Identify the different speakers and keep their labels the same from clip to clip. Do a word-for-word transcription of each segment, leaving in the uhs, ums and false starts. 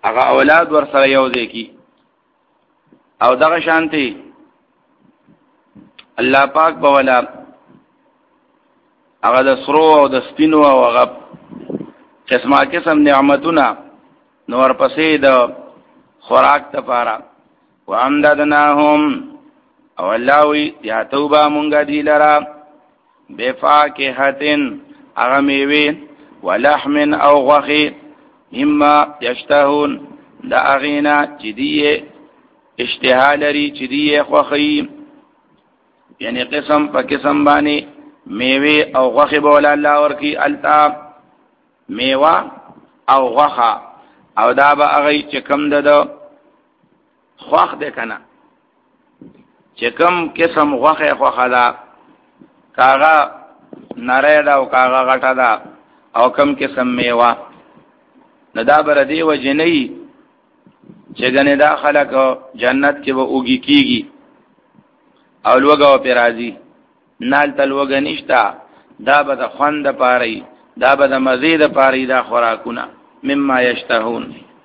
Speaker 1: هغه اولاد ور سره یو ځای کی او دغه شانتي الله پاک بولا هغه د سرو او د سپینو او هغه قسمه قسم نعمتونه نور پسې د خوراک لپاره وامددناهم او الله وی یا توبه مونږه دی لرا بفاکهتن هغه میوه ولحم او غوخي مما یشتهون دا اغینا چې دی اشتها لري چې دی غوخي یعنی قسم په قسم باندې میوه او غوخي بوله الله ورکی التا میوه او غوخه او دا به هغه چې کم ده خوخ ده کنه چې کم قسم غوخه خوخه ده کاغه نری ده او کاغه غټه ده او کم قسم میوه نه دا بر دی وجنی چې ګنې دا خلک جنت کې به اوږي کیږي او لوګه او پیرازي نال تل وګه نشتا دا به د خوند پاره دا به د مزید پاره دا خوراکونه مما یشتهون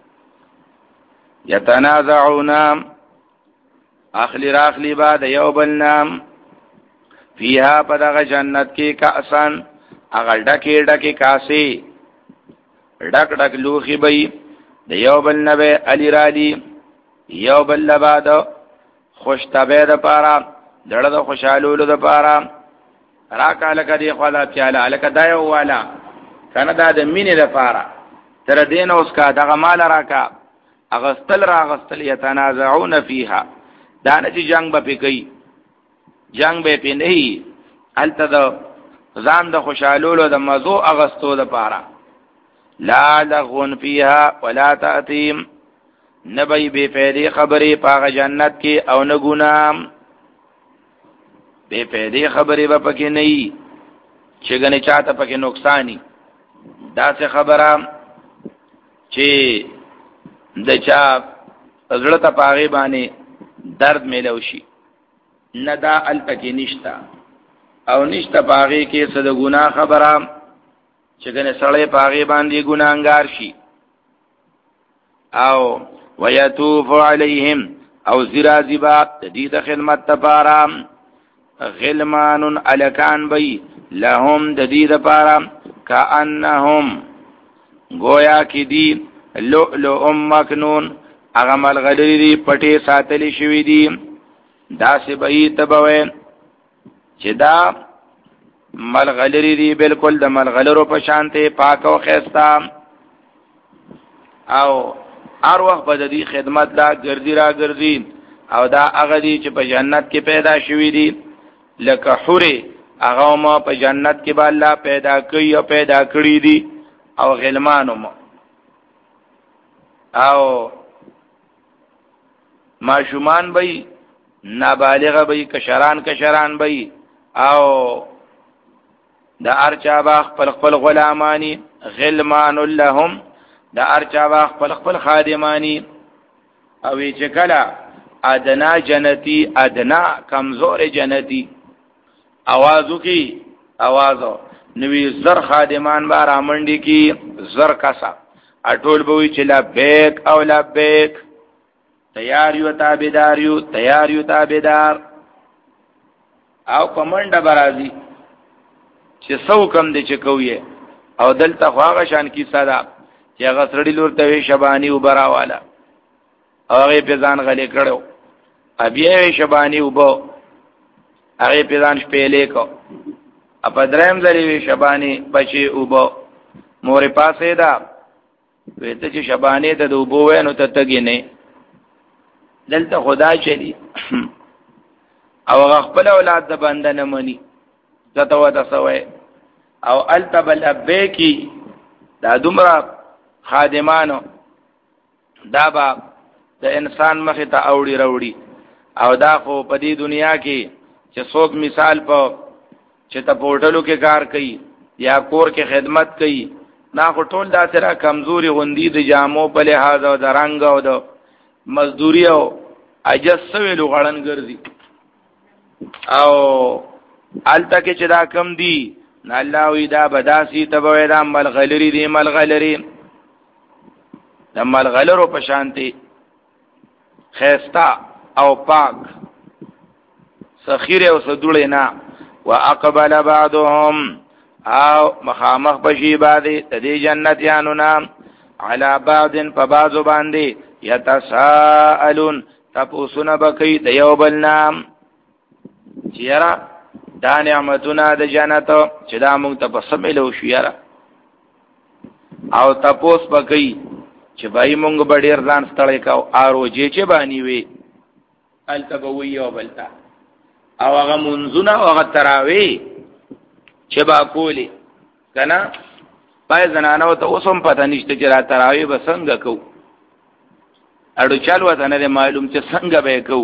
Speaker 1: یتنازعون اخلی راخلی بعد یو بلنام فیها پدغه جنت کې کاسن اغل ډکه ډکه کاسي ډک ډک لوخي بي د یو بل نبی علی رالی یو بل لباد خوش طبع د پارا دړه د خوشالولو د پارا راکا لک دی خلا پیاله لک دایو والا کنه دا د مینې د پارا تر دین اوس کا دغه مال راکا اغستل راغستل یتنازعون فیها دا نه چې جنگ به کوي جنگ به پی نه الته د ځان د خوشالولو د مزو اغستو د پارا لا لغون فیها ولا تأثیم نبی بے فیدی خبری پاغ جنت کی او نگونام بے فیدی خبری با پکی نئی چگنی چاہتا پکی نقصانی دا سے خبرام چی دا چا ازلتا پاغی بانی درد میلوشی ندا ال پکی نشتا او نشتا پاغی کی صد گناہ خبرام چگنه سړی پاغي باندې ګناهګار شي او ويتوف عليهم او زرازبا تدید خدمت تپارا غلمان الکان بی لهم تدید پارا کانهم گویا کی دی لؤلؤ مکنون اغمل غدری دی پټي ساتلی شوی دی دا سی بی تبوی چې دا ملغلری دی بالکل د ملغلرو په شانته پاک او خستا او هر وخت په دې خدمت لا ګرځي را ګرځي او دا هغه دی چې په جنت کې پیدا شوی دی لکه حوره هغه ما په جنت کې به الله پیدا کوي او پیدا کړی دی او غلمانو ما او ماشومان به نابالغ به کشران کشران به او دا ارچا باغ خپل خپل غلامانی غلمان لهم دا ارچا باغ خپل خپل خادمانی او چې کلا ادنا جنتی ادنا کمزور جنتی आवाजو کی आवाजو نوی زر خادمان با رامنډي کی زر کسا اټول بوي چې لبیک او لبیک تیار یو تابعدار یو تیار یو تابعدار او کمنډه برازي چې سو کم دي چې کوی او دلته خواغه شان کی صدا چې هغه سړی لور ته شبانی وبراواله هغه په ځان غلې کړو ابي شبانی وبو هغه په ځان شپېلې کو اپ دریم ځلې شبانی بچي وبو مورې پاسې دا وته چې شبانی ته وبو نو ته تګې نه دلته خدا چلی او خپل اولاد د بندنه مني ذات و تسوي او التبل ابيكي دا دومره خادمانو دا با د انسان مخه ته اوړي راوړي او دا خو په دې دنیا کې چې څوک مثال په چې ته پورټلو کې کار کوي یا کور کې خدمت کوي نا خو ټول دا سره کمزوري غوندي د جامو په لحاظ او د رنگ او د مزدوري او اجز سویلو غړن ګرځي او الته کې چې دا کم دی نه الله وی دا بداسي تبوي دا ملغلری دی ملغلری د ملغلرو په شانتي خيستا او پاک سخیر او سدوړې نه واقبل بعضهم او مخامخ بشي باندې د دې جنتیانو نام على بعض فبعض باندې يتساءلون تاسو بکې د یو بل نام چیرې دا نعمتونه د جنت چې دا موږ ته په سمېلو شو یاره او تاسو بکې چې بای مونږ بډیر ځان ستړی کاو ارو جې چې باندې وي التبوی او بلتا او هغه منځونه او هغه تراوی چې با کولی کنه پای زنانو ته اوسم پته نشته چې را تراوی به څنګه کو اړو چالو ته نه معلوم چې څنګه به کو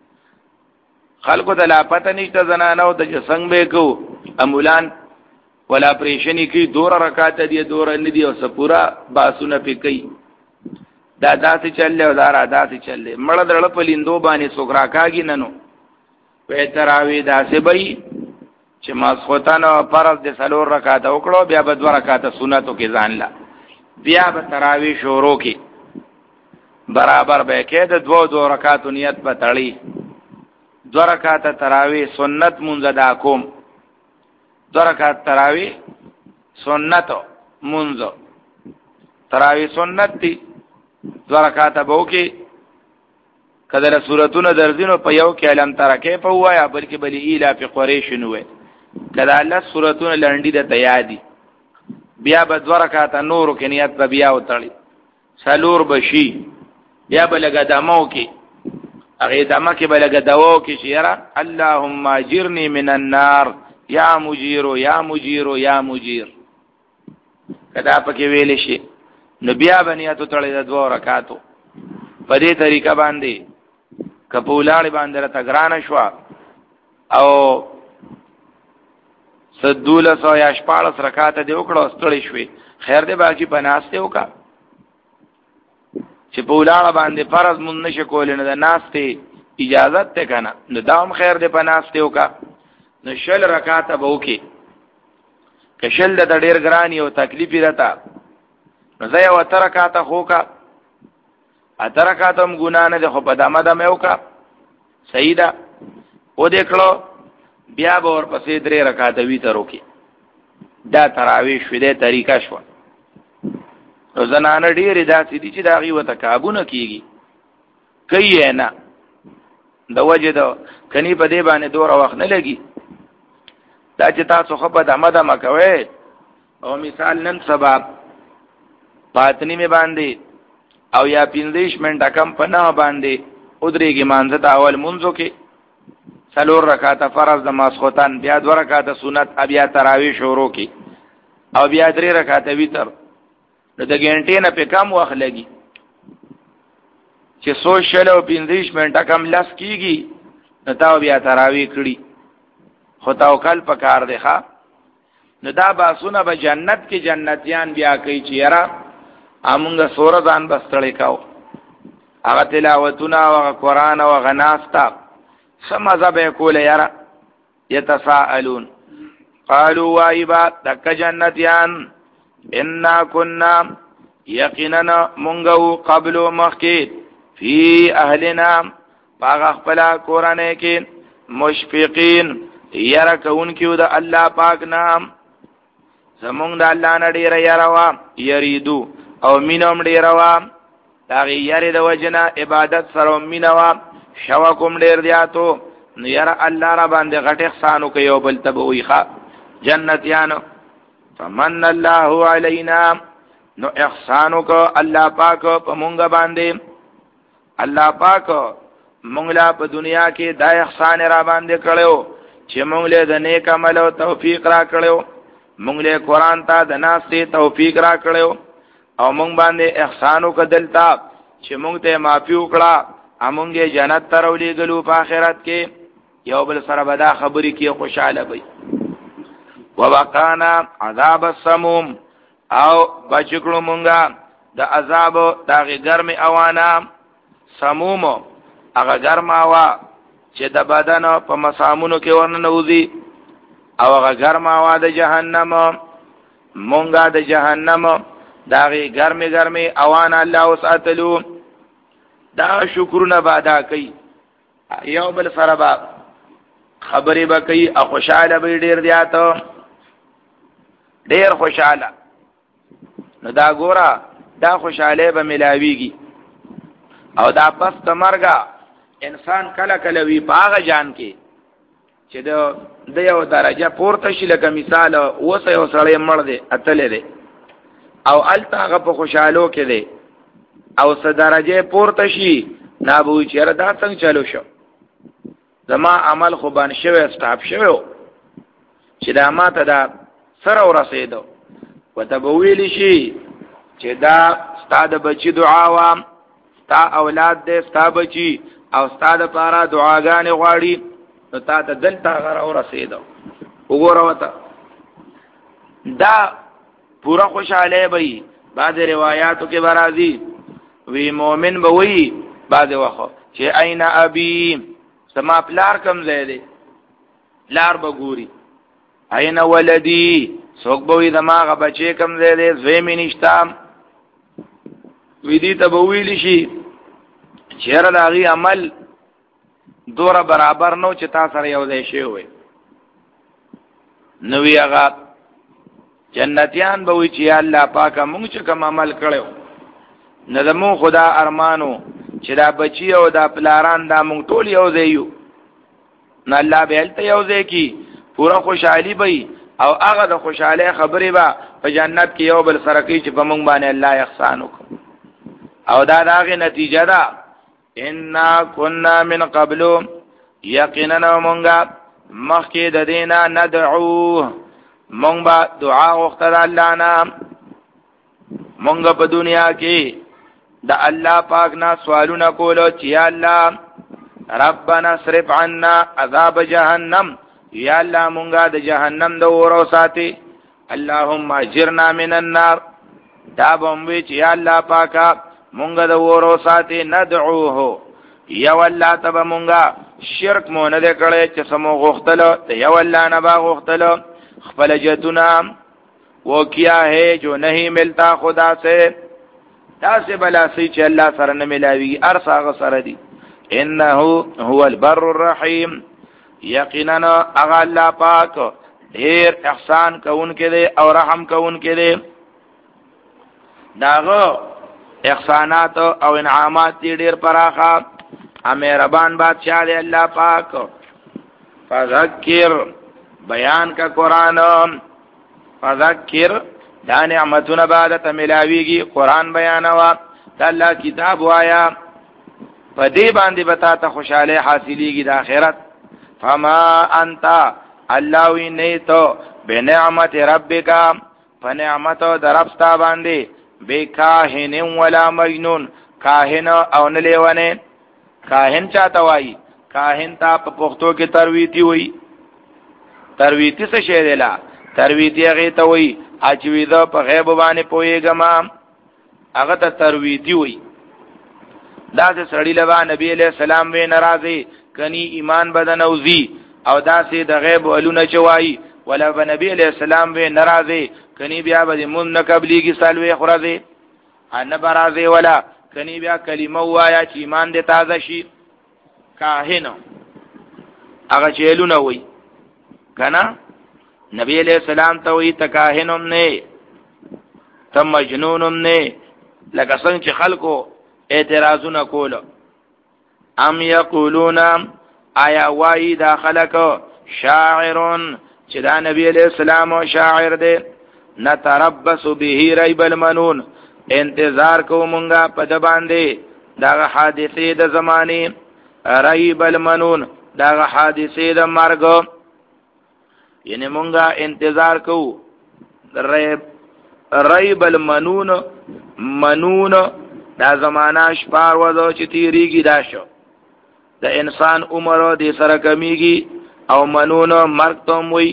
Speaker 1: خلکو ته لا پته نشته زنانو ته چې څنګه به کو امولان ولا پریشنی کی دور رکعات دی دور ندی او سپورا باسونه پکې دا داسې چلې او دا را داسې چلې مړ درړ په لیندو باندې سوکرا کاږي ننو په تراوی داسې بې چې ماسختان فرض د سلور رکعات وکړو بیا به دوه رکعات سنتو کې ځان لا بیا به تراوی شروع کې برابر به کې د دوه دوه رکعات نیت په تړي دوه رکعات تراوی سنت مونږ دا کوم دوه رکعات تراوی سنت مونږ تراوی سنت دي دوه رکعات به وکي کله سورتونه درځینو په یو کې علم ترکه په وایا بلکې بلی اله په قریش نو وي کله الله سورتونه لنډي د تیادی بیا به دوه رکعات نور کې نیت په بیا وتړي سلور بشي بیا بلګه دمو کې هغه دمه کې بلګه داو کې شیرا اللهم اجرني من النار یا مجیر یا مجیر یا مجیر کدا پکې ویل شي نو بیا بنیاتو تړي د دوه رکعاتو په دې طریقه باندې کپولال باندې را تګران شو او سدوله سو یا شپاړس رکعات دی وکړو ستړي شوي خیر دې باقي پناسته وکا چې پولال باندې فرض مون نشه کول نه د ناسته اجازه ته کنه نو داوم خیر دې پناسته وکا نو شل رکعات به وکي کشل د ډېر ګرانی او تکلیف راته نو زه یو ترکات خوکا اترکاتم ګنا نه ده خو په دمه دمه وکا سیدا او دکړو بیا به ور پسې درې رکعات وی ترو کې دا تراویح شوه دې طریقه شو زنانه ډېرې داسې دي چې دا غي وته کابونه کیږي کوي نه د وجه د کني په دې باندې دوره وخت نه لګي دا چې تاسو خو په دمه دمه کوي او مثال نن سبا پاتنی می باندې او یا پینځه منټه کم پناه باندې ودرېږي مانځه د اول منځو کې څلور رکعات فرض د ماسختن بیا دوه رکعات سنت بیا تراویح شروع کی او بیا درې رکعات وتر نو د ګنټې نه په کم وخت لګي چې سوشل او پینځه منټه کم لاس کیږي نو تا بیا تراویح کړي خو توکل پکار دی ښا نو دا باسونه به جنت کې جنتیان بیا کوي چې یاره امونږه سوره ځان بستړی کاو هغه تلاوتونه او قرآن او غناستا سمزه به کوله یاره يتساءلون قالوا وایبا دک جنتیان انا كنا یقینا مونږو قبل مخکې فی اهلنا باغ خپل قرآن کې مشفقین یاره کونکیو د الله پاک نام زمونږ د الله نه ډیر یاروا یریدو او مینوم ډیر وا داغي یری د وجنا عبادت سره مینوا شوا کوم ډیر دیاتو نو یاره الله را باندې غټ احسانو کوي او بل تبوي ښا جنتیانو فمن الله علینا نو احسانو کو الله پاک په مونږ باندې الله پاک مونږ لا په دنیا کې دا احسان را باندې کړو چې مونږ له د نیک عمل او توفیق را کړو مونږ له قران ته د ناسې توفیق را کړو او مونږ باندې احسانو کدلتا چې مونږ ته معافي وکړه امونږه جنت ته ورولې غلو په آخرت کې یو بل سره بدا خبرې کې خوشاله وي ووقانا عذاب السموم او بچکړو مونږه د عذاب دغه ګرم اوانا سموم هغه ګرم اوا چې د بدن په مسامونو کې ورننوځي او هغه ګرم اوا د جهنم مونږه د جهنم داغي ګرمه ګرمه اوان الله وساتلو دا شکرونه بادا کوي یو بل سره با خبرې به کوي او خوشاله به ډیر دیاته ډیر خوشاله نو دا ګورا دا خوشاله به ملاويږي او دا پس تمرګه انسان کله کله وی باغ جان کې چې د یو درجه پورته شي لکه مثال اوسه یو سړی مړ دی اتلې دی او التاغه په خوشالو کې دی او څه درجه پورته شي نابو چیرې دا څنګه چالو شو زما عمل خو باندې شوی سټاپ شوی چې دا ماته دا سره ورسېدو وته به ویل شي چې دا ستاده بچی دعا وا ستا اولاد دې ستا بچی او ستاده پارا دعاګانې غواړي نو تا ته دلته غره ورسېدو وګوره وته دا پورا خوشاله وي بعض روایتو کې برازي وی مؤمن به وي بعض وخت چې اين ابي سما پلار کم ځای دی لار به ګوري اين ولدي څوک به وي دماغه بچي کم ځای دی زوی مې نشتا وی دي ته به ویل شي چیرې داغي عمل دوره برابر نو چې تا سره یو ځای شي وي نو وی هغه جنتیان به وی چې الله پاکه مونږ چې کوم عمل کړو نه زمو خدا ارمانو چې دا بچي او دا پلاران دا مونږ ټول یو ځای یو نه الله به هلته یو ځای کی پورا خوشحالي وي او هغه د خوشاله خبرې به په جنت کې یو بل سره کوي چې په مونږ باندې الله احسان وکړي او دا داغه نتیجه ده ان كنا من قبل یقینا مونږه مخکې د دینه ندعو مونږ به دعا وکړه الله نه مونږ په دنیا کې د الله پاک نه سوالونه کولو چې یا الله ربنا صرف عنا عذاب جهنم یا الله مونږه د جهنم د اورو ساتي اللهم اجرنا من النار دا بوموي چې یا الله پاکه مونږه د اورو ساتي ندعوه یا الله تبا مونږه شرک مو نه کړي چې سمو غختلو ته یا الله نه با غختلو خپل جتنا وہ کیا ہے جو نہیں ملتا خدا سے دا سے بلا سی چې الله سره نه ملاوي ارساغه سره دي انه هو البر الرحیم یقینا اغه الله پاک ډیر احسان کوونکې دی او رحم کوونکې دی داغه احسانات او انعامات ډیر پراخه مهربان بادشاہ دی الله پاک فذکر بیان کا قرآن فذکر دا نعمتونه بعد ته ملاویږي قرآن بیانوا د الله کتاب وایا په دې باندې بتا ته خوشاله حاصلېږي د آخرت فما انت الله وی نه ته بنعمت ربک فنعمت دربستا باندې بکاهن ولا مجنون کاهن او نه لیونه کاهن چاته وای کاهن تا په پښتو کې ترویتی وای ترویتی څه شی دی لا ترویتی هغه ته وای اچوي دا په غیب باندې پويګم هغه ته ترویتی وای دا چې سړی لبا نبی علیہ السلام وی ناراضي کني ایمان بدن اوزي او دا چې د غیب ولونه چوي ولا نبی علیہ السلام وی ناراضي کني بیا به مون نه قبليږي سالوي خورازي ان برازي ولا کني بیا کلمه وایا چې ایمان دې تازه شي کاهن هغه چېلونه وای کنا نبی علیہ السلام ته وی تکاهنم نه تم مجنونم نه لکه څنګه چې خلکو اعتراضونه کول ام یقولون آیا وای دا خلک شاعرون چې دا نبی علیہ السلام او شاعر دی نتربص به ریب المنون انتظار کو مونږه په د باندې دا حادثه د زمانه ریب المنون دا حادثه د مرګ یعنی مونږه انتظار کو ریب ریب المنون منون دا زمانہ شپار وځو چې تیریږي دا شو د انسان عمر دې سره کمیږي او منون مرګ ته وي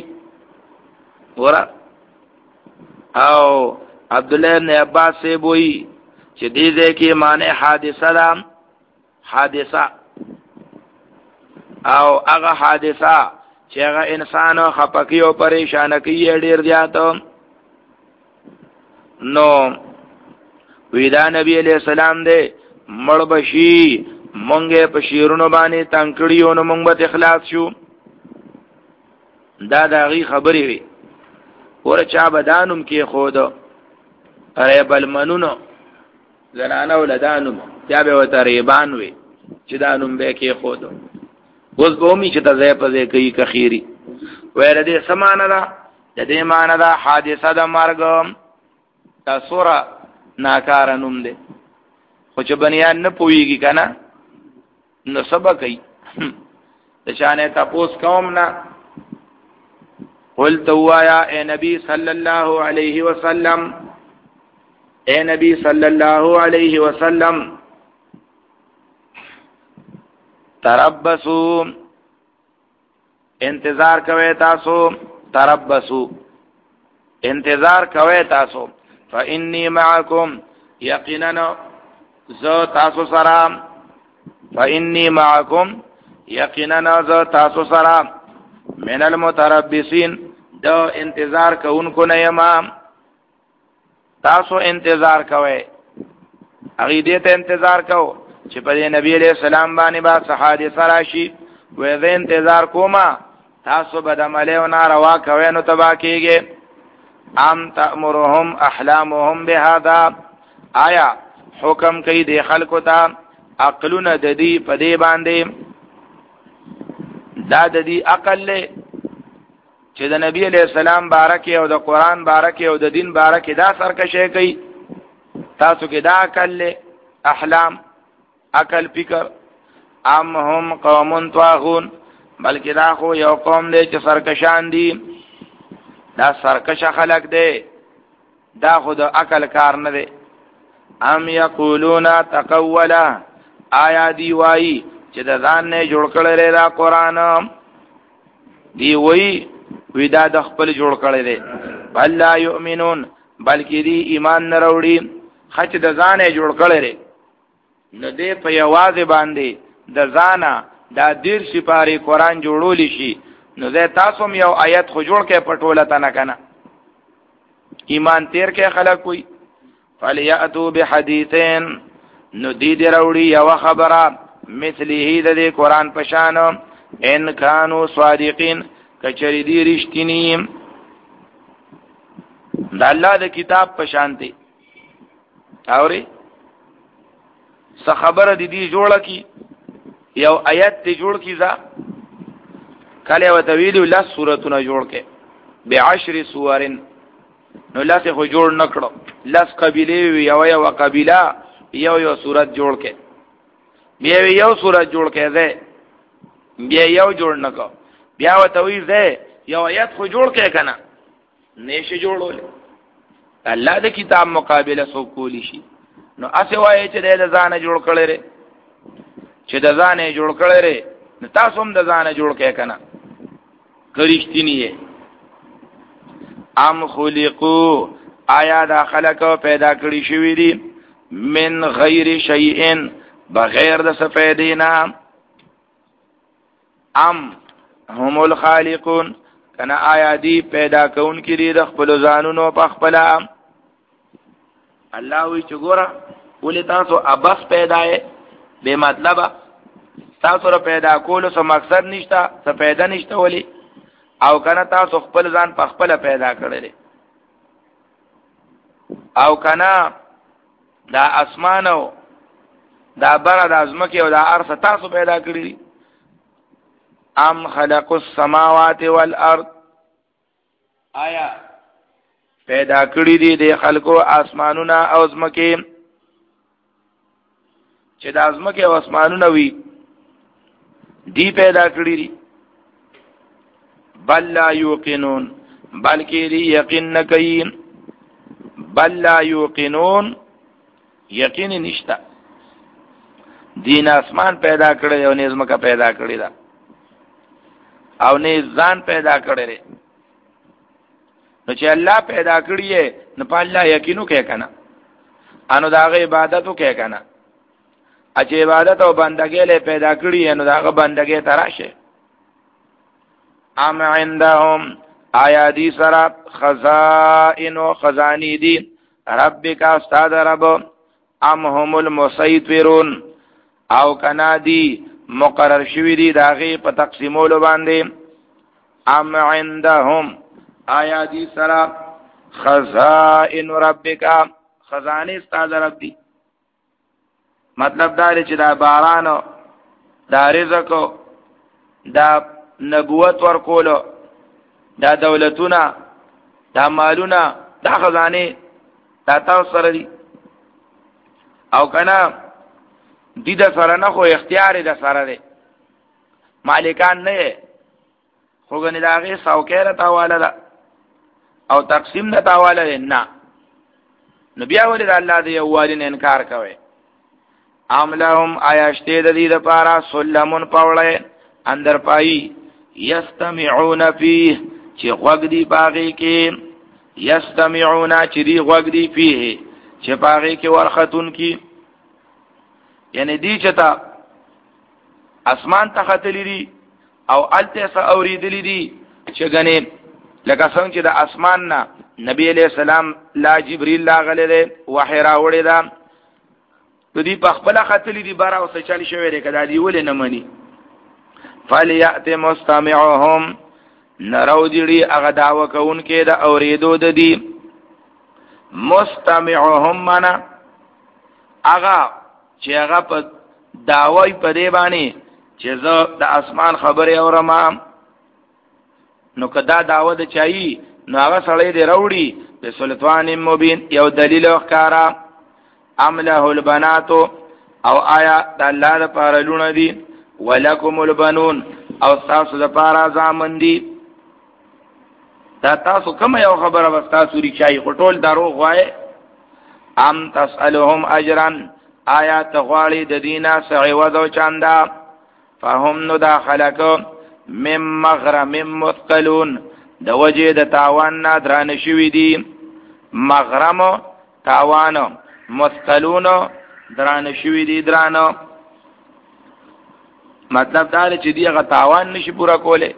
Speaker 1: ورا او عبد الله بن عباس سے وایي چې دې دې کې معنی حادثه ده حادثه او هغه حادثه چې هغه انسان خپکی او پریشان کوي ډیر زیات نو وی دا نبی علیہ السلام دے مړ بشي مونږه په شیرونو باندې تنکړیو نو مونږ به اخلاص شو. دا داغي خبرې وي ور چا بدانم کې خود اره بل منونو زنانه ولدانم یا به وتریبان وي چې دانم به کې خود اوس به می چې ته په ځای کوي کخيري ویل دې سمانه ده د دې معنی ده حادثه د مرګ تا سوره ناکار نوم ده خو چې بنیان نه پويږي کنه نو سبا کوي د شانه تاسو قوم نه قلت وایا اے نبی صلی اللہ علیہ وسلم اے نبی صلی اللہ علیہ وسلم تربصو انتظار کوي تاسو تربصو انتظار کوي تاسو فإني معكم یقینا ذو تاسو سلام فإني معكم یقینا ذو تاسو سلام من المتربصين دو انتظار کوونکو نه یما تاسو انتظار کوئ هغه دې ته انتظار کو چې په نبی علیہ السلام باندې با صحابه راشي وې زه انتظار کوما تاسو به د مليو ناروا کوي نو تبا کېږي ام تأمرهم احلامهم بهذا آیا حکم کوي د خلکو ته عقلونه د دې په دې باندې دا د دې عقل له چې د نبی علیہ السلام بارکه او د قران بارکه او د دین بارکه دا سرکشه کوي تاسو کې دا عقل له احلام عقل فکر ام هم قوم طاغون بلکې دا خو یو قوم دی چې سرکشان دي دا سرکشه خلق دی دا خو د عقل کار نه دی ام یقولون تقولا آیا دی وای چې د ځان نه جوړ کړل را قران دی وای وی دا د خپل جوړ کړل دی بل لا یؤمنون بلکې دی ایمان نه وروړي خچ د ځان نه جوړ کړل دی نو دې په یوازې باندې د ځانا دا دیر سپاری قران جوړول شي نو زه تاسو یو آیت خو جوړ کې پټوله تا نه کنه ایمان تیر کې خلق وي فلیاتو بحدیثین نو دې دروړي یو خبره مثله د قرآن پشان ان کانوا صادقین کچری دی رښتینی د الله د کتاب پشانتی اوري څه خبره دي دی جوړه کی یو آیت ته جوړ کی ځا کله وتویل له سورتونه جوړ کې بعشر سورن نو لاته خو جوړ نکړو لاس قبيله یو یو قبيله یو یو سورت جوړ کې بیا یو سورت جوړ کې ده بیا یو جوړ نکو بیا وتویل ده یو آیت خو جوړ کې کنه نشه جوړول الله د کتاب مقابله سو کولی شي نو اسه وایي چې د ځانه جوړ کړي ره چې د ځانه جوړ کړي ره نو تاسو هم د ځانه جوړ کې کنه کرشتنی ام خلقو آیا دا خلق پیدا کړی شوی دي من غیر شیء بغیر د سفیدینا ام هم الخالقون کنا آیا دی پیدا کون کی دی د خپل ځانونو په خپل الله وی چګورا ولې تاسو ابس پیدا یې به مطلب تاسو را پیدا کول سو مقصد نشتا څه پیدا نشته ولی او کنه تاسو خپل ځان په خپل پیدا کړل او کنه دا اسمانو دا بر د ازمکه او دا ارض تاسو پیدا کړی ام خلق السماوات والارض آیا پیدا کړی دي د خلقو اسمانونه او ازمکه چې د ازمکه او اسمانونه وي دی پیدا کړی دي بل لا یوقنون بلکې دی یقین نکوي بل لا یوقنون یقین نشتا دین اسمان پیدا کړی او نظمکه پیدا کړی دا او نه ځان پیدا کړی نو چې الله پیدا کړی نو په الله یقینو کې کنه انو داغه عبادتو کې کنه چې عبادت او بندګۍ له پیدا کړی نو داغه بندګۍ تراشه ام عندهم آیا دی سرا خزائن و خزانی دی ربک استاد رب ام هم المسيطرون او کنا دی مقرر شوی دی داغی په تقسیمولو باندې ام عندهم آیا دی سرا خزائن ربک خزانه استاد رب دی مطلب دا چې دا باران دا رزق دا نبوت ورکولو دا دولتونه دا مالونه دا خزانه دا تاسو سره دي او کنا دي د سره نه خو اختیار د سره دی مالکان نه خو غنی داغه ساوکره تاواله ده او تقسیم نه تاواله نه نبی اول د الله دی یوالین انکار کوي عاملهم آیاشته د دې لپاره سلمون پاوله اندر پای یستمعون فیه چې غوږ دی باغی کې یستمعون چې دی غوږ دی فیه چې باغی کې ورختون کی یعنی دی چتا اسمان ته خطلی دی او الته س اوریدلی دی چې غنی لکه څنګه چې د اسمان نه نبی علیہ السلام لا جبرئیل لاغله دی وحی راوړی دا د دې په خپل خطلی دی بار او څه چالي شوی دی کدا دی ولې نه مني فلیات مستمعهم نرو دیڑی اغا دعوه کون که دا اوریدو دا دی مستمعهم منا اغا چه اغا پا دعوی پا دی بانی چه زا دا اسمان خبری اورما نو که دا دعوه دا چایی نو اغا سڑی دی روڑی بی سلطان مبین یو دلیل اخکارا امله البناتو او آیا دا اللہ دا پارلون دی ولکم البنون او تاسو د پارا زامن دی دا تاسو کوم یو خبره وستا سوري چای خټول دروغ وای ام تسالهم اجرا آیات غواړي د دینا سعوذ او چاندا فهم نو داخلك مم مغرم مثقلون د وجه د تاوان نه درانه شوی دی مغرم تاوان مثقلون درانه شوی دی درانه مطلب دا چې دی هغه تاوان نشي پورا کوله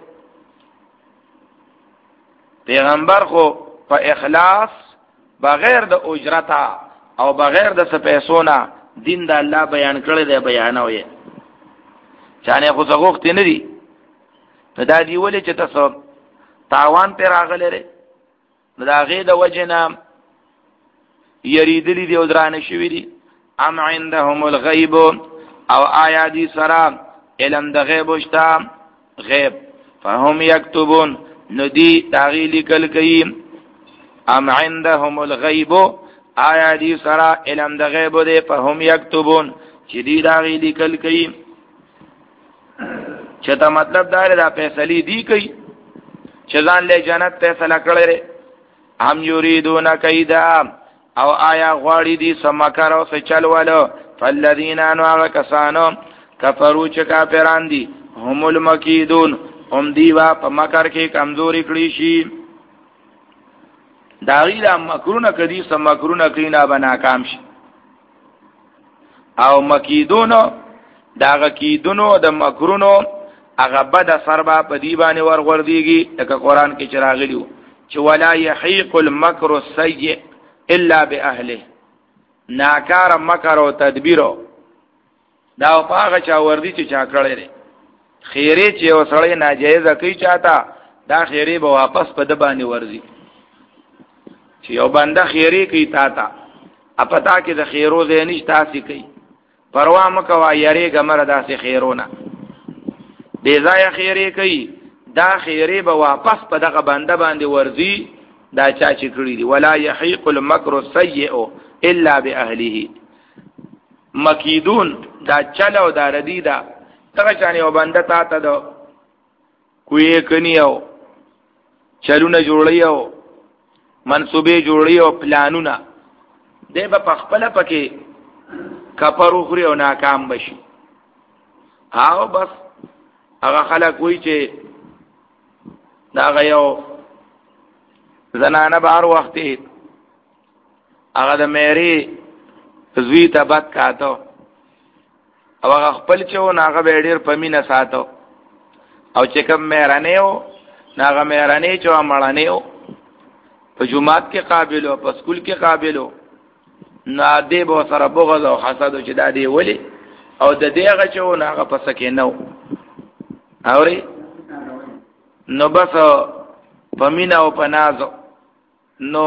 Speaker 1: پیغمبر خو په اخلاص بغیر د اجرت او بغیر د سپیسونا دین د الله بیان کړی دی بیانوي چانه خو څوک نه دی ته دا دی ولې چې تاسو تاوان پر راغلی لري دا غي د وجنه یریدلی دی او درانه شوی دی ام عندهم الغیب او آیا دی سلام علم د غیب وشتا غیب فهم یكتبون ندی تاغیلی کل کئی ام عندهم الغیب آیا دی سرا علم د غیب دے فهم یكتبون چی دی تاغیلی کل کئی چتا مطلب دار دا فیصلی دی کئی چزان لے جنت فیصلہ کرے هم یریدون کیدا او آیا غواړي دی سمکر او سچل والو فالذین انوا کسانو کفرو چې کافران دي هم المکیدون هم دیوا په مکر کې کمزوري کړی شي دا غیلا مکرونه کدي سم مکرونه کینا بنا کام شي او مکیدون دا غکیدونو د مکرونو هغه بد سربا په دی باندې ورغورديږي لکه قران کې چراغلیو چې ولا يحيق المكر السيء الا باهله ناکار مکر او تدبیر دا پاغه چا وردی چې چا کړی دی خیره چې وسړی ناجایز کوي چاته دا خیره به واپس په د باندې ورزي چې یو بنده خیره کوي تا ته اپتا کې د خیرو زینش تاسې کوي پروا مکوا یری ګمر داسې خیرونه بے ځای خیره کوي دا خیره به واپس په دغه بنده باندې ورزي دا چا چې کړی دی ولا يحيق المكر السيء الا باهله مکیدون دا چلو دا ردی دا تغه چانی او بنده تا ته دو کوی کنیو چلونه جوړیو منصوبې جوړیو پلانونه دی په خپل پکې کپرو خوري او ناکام بشي هاو بس هغه خلک وای چې دا غيو زنانه بهر وخت هغه د مېری زوی ته بد کاتو او هغه خپل چو ناغه ډیر پمینه ساتو او چې کوم مېرانه و ناغه مېرانه چو مړانه و په جمعات کې قابل او په سکول کې قابل نو دې به سره بغض او حسد چې دا دی ولی او د دې هغه چې و هغه پس کې نو اوري نو بس پمینا او پناز نو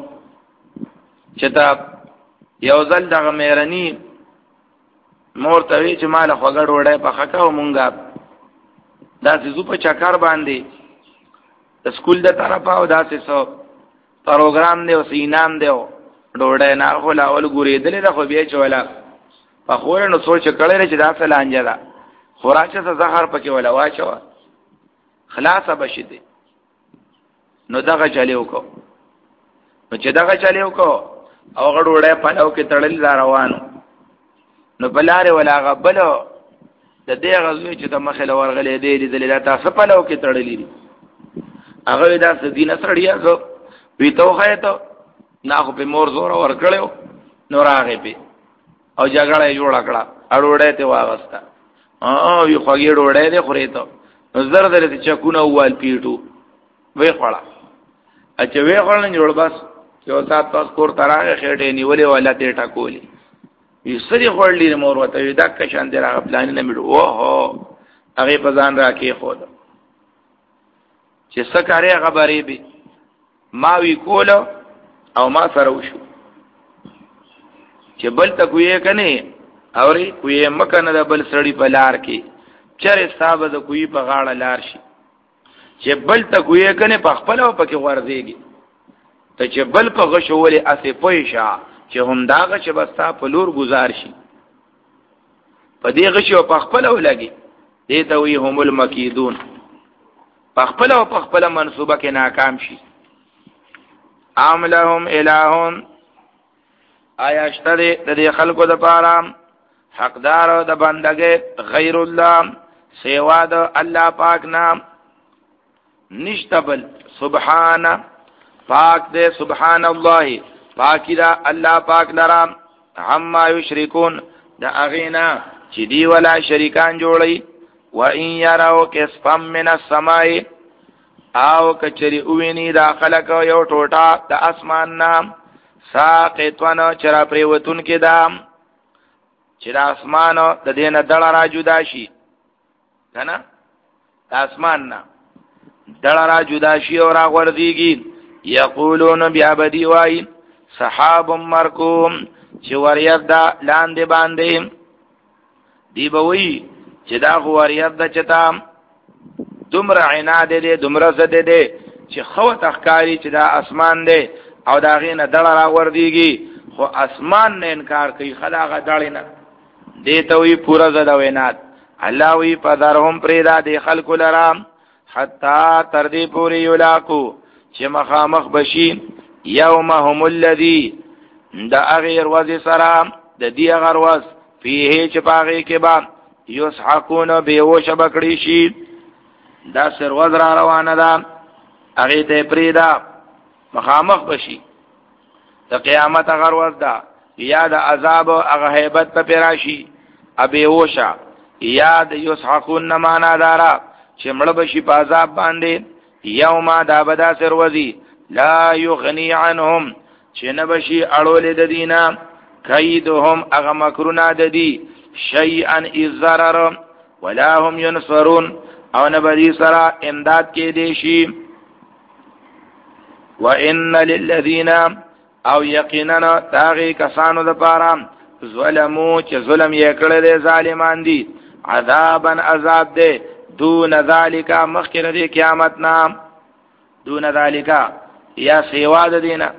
Speaker 1: چتا یو ځل دغه مېرنی مور ته وی چې مال خوګړ وړای په خکاو مونږه دا زو په چکر باندې د سکول د طرفه او دا څه پروګرام دی او سینام دی ډوډۍ نه خو لا ول ګورېدلې دا خو بیا چولا په خور نو سوچ کړل چې دا څه لانجه ده خوراکه څه زهر پکې ولا واچو خلاصه بشیدي نو دغه چلیو کو نو چې دغه چلیو کو او غړوړې په نو کې تړل روانو نو بلاره ولا غبلو د دې غزوی چې د مخله ورغلې دې دې دلته تاسو په نو کې تړلې دي هغه دا سدینه سړیا زو وی توخه ته نا خو په مور زور ور کړو نو راغې په او جګړه جوړ کړه اړوړې ته واغستا اه یو خوګې ډوړې دې خورې ته نظر درته چکونه وال پیټو وې خړه اچ وې خړل نه جوړ بس یو سات تاسو کور تراغه خېټې نیولې ولا ته ټکولې وی سړي خړلې مور وته دا که شان دې راغ پلان نه میړو او هو هغه په ځان راکې خو دا چې څه کاري خبرې به ما وی کول او ما سره وشو چې بل ته کوی کنه اوري کوی مکنه د بل سړی په لار کې چر صاحب د کوی په غاړه لار شي چې بل ته کوی کنه په خپل او پکې ورځيږي ته چې بل په غشولې اسې پويشه چې هم داغه چې بستا په لور گزار شي په دې غشي او په خپل او لګي دې ته وی هم المکیدون په خپل او په خپل منسوبه کې ناکام شي ام لهم الہون آیا اشتری د دې خلقو د پاره حقدار د بندګۍ غیر الله سیوا د الله پاک نام نشتبل سبحان پاک دې سبحان الله پاکی دا الله پاک لرام عما یشرکون دا اغینا چې دی ولا شریکان جوړي و ان يروا كسفا من السماء او کچری اوینی دا خلق یو ټوټه د اسمان نام ساقطون چر پریوتون کې دام چې د اسمان د دینه دړه را جدا شي کنه د اسمان نه دړه را جدا شي او را غورځيږي یقولون بیا بدی وای صحاب مرکوم چې وریاد دا لاندې باندې دی بوي چې دا وریاد د چتا دومره عناد دې دومره زده دې چې خو تخکاری چې دا اسمان دې او دا غینه دړه را وردیږي خو اسمان نه انکار کوي خلاغه دړې نه دې ته وی پورا زده وینات الله وی پدارهم پریدا دې خلق لرام حتا تر دې پوری یلاکو چې مخامخ بشي یومهم الذی دا اغیر وز سلام د دې اغر وز فيه چې پاغي کې با یسحقون بیوش بکړی شي دا سر وز را روانه ده هغه ته پریدا مخامخ بشي د قیامت اغر وز ده یا د عذاب هغه hebat په پراشي ابي وشا یا د یسحقون معنا دارا چې مړ بشي په عذاب باندې یوم دا بدا سر وزي لا یغنی عنهم چې نبشي اړول د دینه کیدهم اغه مکرونه د دی شیئا الضرر ولا هم ينصرون او نبدی سرا امداد کې دی شي وان للذین او یقینا تاغي کسانو د پاره ظلمو چې ظلم یې کړل دي ظالمان دي عذابا عذاب دي دون ذالک مخکره دی قیامت نام دون ذالک یا سیوا د دینه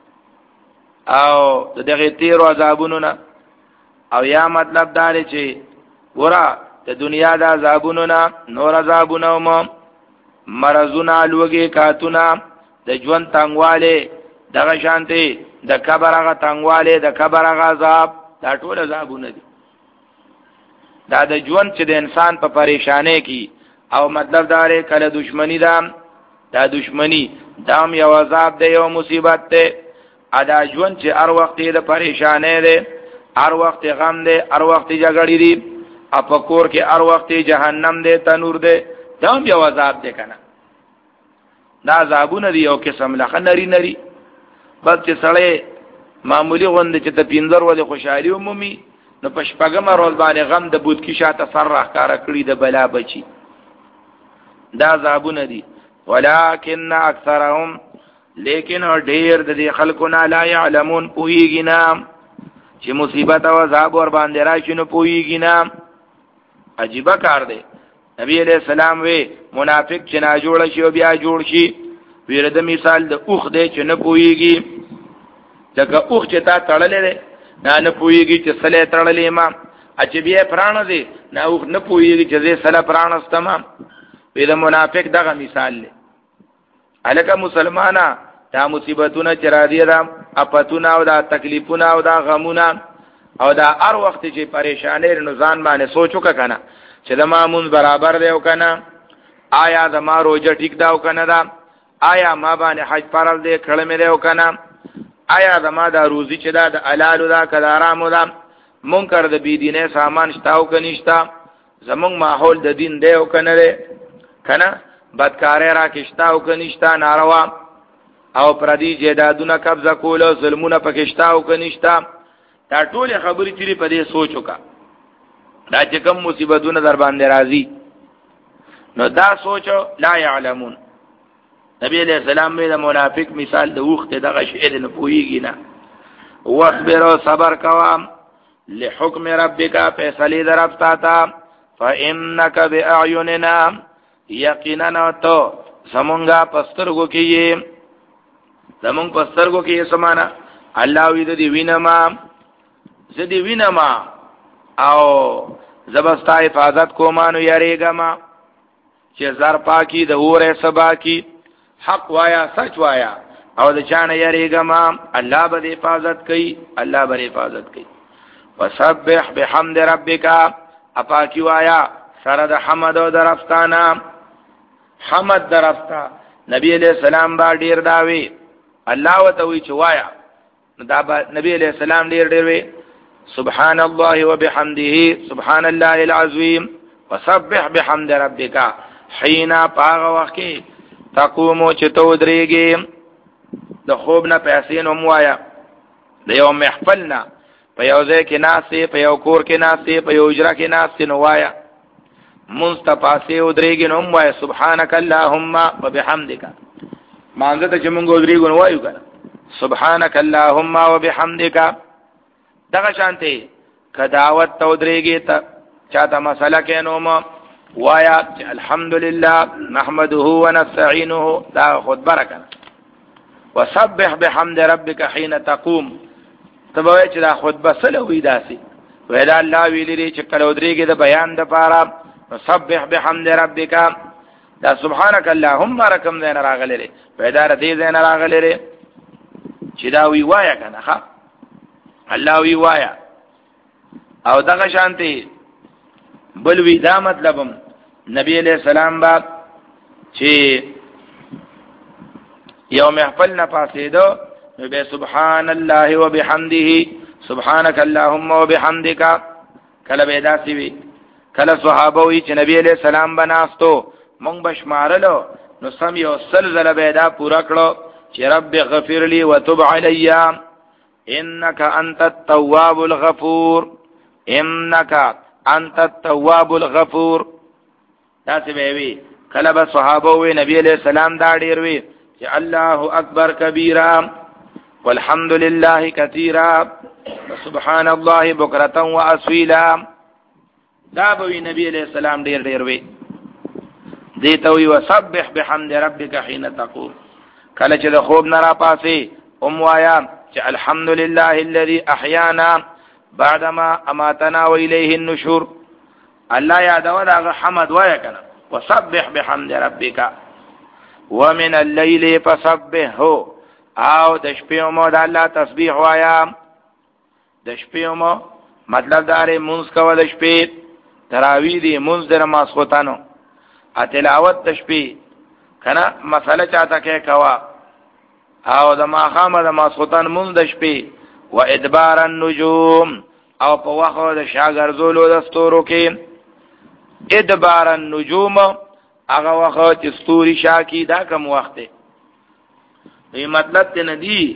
Speaker 1: او دغه تیر عذابونو نه او یا مطلب دار چې ورا د دنیا د عذابونو نه نور عذابونو مو مرزونه لوګي کاتونه د ژوند تنگواله دغه شانتي د کبر هغه تنگواله د کبر هغه عذاب دا ټول عذابونه دي دا د ژوند چې د انسان په پریشانه کې او مطلب دار کله دشمنی دا دا دشمنی دام یو عذاب دی یو مصیبت دی ادا ژوند چې هر وخت د پریشانه دی هر وخت غم دی هر وخت جګړې دي اپکور کې هر وخت جهنم دی تنور دی دام یو عذاب دی کنه دا عذابونه دی یو قسم لخ نری نری بس چې سړی معمولی غوند چې ته پینځر ولې خوشحالي ومومي نو په شپږم ورځ باندې غم د بوت کې شاته سر راښکاره کړي د بلا بچي. دا عذابونه دي. ولکن اکثرهم لیکن ډیر د دې خلکونه لا يعلمون پوهیږي نه چې مصیبت او عذاب ور باندې راشي نو پوهیږي نه. عجیب کار دی. نبی علیہ السلام وی منافق چې نه جوړ شي او بیا جوړ شي ویره د مثال د اوخ دی چې نه پوهیږي ځکه اوخ چې تا تړلې ده نه نه پوهیږي چې سله تړلې ما چې بیا پران دی نه اوخ نه پوهیږي چې زه سله پران استما. وی د منافق دغه مثال دی. الکه مسلمانا دا مصیبتونه چې را دي دا اپتونه او دا تکلیفونه او دا غمونه او دا هر وخت چې پریشانې نزان باندې سوچو کا کنه چې د مامون برابر دی او کنه آیا د ما روزه ټیک دا او کنه دا آیا ما باندې حج فرض دی کړه مې دی او کنه آیا د ما دا روزي چې دا د حلال دا کلارام دا منکر د بی دینه سامان شتا او کنيشتا زمونږ ماحول د دین دی او کنه دی کنه بدکارې را کېشتا او کنيشتا ناروا او پردي جیدادونه قبضه کول او ظلمونه پکېشتا او کنيشتا دا ټول خبرې تیری په دې سوچو کا دا چې کوم مصیبتونه در باندې راځي نو دا سوچو لا يعلمون. نبی علیہ السلام میں دا منافق مثال دا وقت دا غشئر نپوئیگی نا واصبر و صبر کوام لحکم ربکا فیصلی در افتاتا فإنک بأعیننا یقیننا تو زمونگا پسترگو کیے زمونگ پسترگو کیے سمانا اللہ وید دی وینما زدی وینما او زبستا حفاظت کو مانو یریگا ما چه زر پاکی دا اور سبا کی حق وایا سچ وایا او د چانه یریګه ما الله به حفاظت کوي الله به حفاظت کوي. وسبح بحمد ربک اپاکی وایا سره د حمد او درفتانا حمد درفتا نبی علیہ السلام با ډیر داوی الله وتوی چ وایا دا نبی علیہ السلام ډیر ډیر وی سبحان الله وبحمده سبحان الله العظیم وسبح بحمد ربک حين پاغ وقت تقومو چې تو درېږي د خوب نه پیسې نو موایا د یو محفل نه په یو ځای کې ناسې په یو کور کې ناسې په یو اجرا کې ناسې نو وایا مستپاسې او درېږي نو موایا سبحانك اللهم وبحمدك مانځه ته چې مونږ درېږو نو وایو کنه سبحانك اللهم وبحمدك. دغه شانته کداوت تو درېږي ته چاته مسله کې نو ما وایا الحمدلله نحمده ونستعينه دا خود برکه. وسبح بحمد ربك حين تقوم تبوي چې دا خطبه سره وې داسي ویل الله ویلي چې کله ودرېږي د بیان د پاره وسبح بحمد ربك دا سبحانك اللهم رقم دین راغلي پیدا ر دې دین راغلي چې دا وی وایا کنه ها الله وی وایا او دغه شانتي بل وی دا مطلبم نبی علیہ السلام با چې یو محفل نه پاسېدو به سبحان الله وبحمده سبحانك اللهم وبحمدك کله به داسي وی کله صحابه وی چې نبی علیہ السلام بناستو مونږ بشمارلو نو سم یو سلسله به دا پورا کړو چې رب غفر لي وتب علي انك انت التواب الغفور انك انت التواب الغفور. تاسو به وی کله به صحابه وی نبی علیہ السلام دا ډیر وی چې الله اکبر کبیرا والحمد لله كثيرا وسبحان الله بكرة واصيلا دا به نبی علیہ السلام ډیر ډیر وی دیته وی وسبح بحمد ربك حين تقوم کله چې د خوب نه را پاسې ام وایا چې الحمد لله الذي احيانا بعدما اماتنا واليه النشور الله یادو دا حمد وایا کنه وسبح بحمد ربك ومن الليل فسبحه او د شپې مو د الله تسبیح وایا د شپې مو مطلب داره مونږ کول د شپې تراوی دی مونږ د نماز خوتانو ا تلاوت د شپې کنه مساله چاته کې کوا او د ماخام د نماز خوتان مونږ د شپې و ادبار النجوم او په واخو د شاګرزولو د ستورو کې ادبار النجوم هغه وخت چې ستوري شاکی دا کوم وخت دی. ای مطلب ته ندی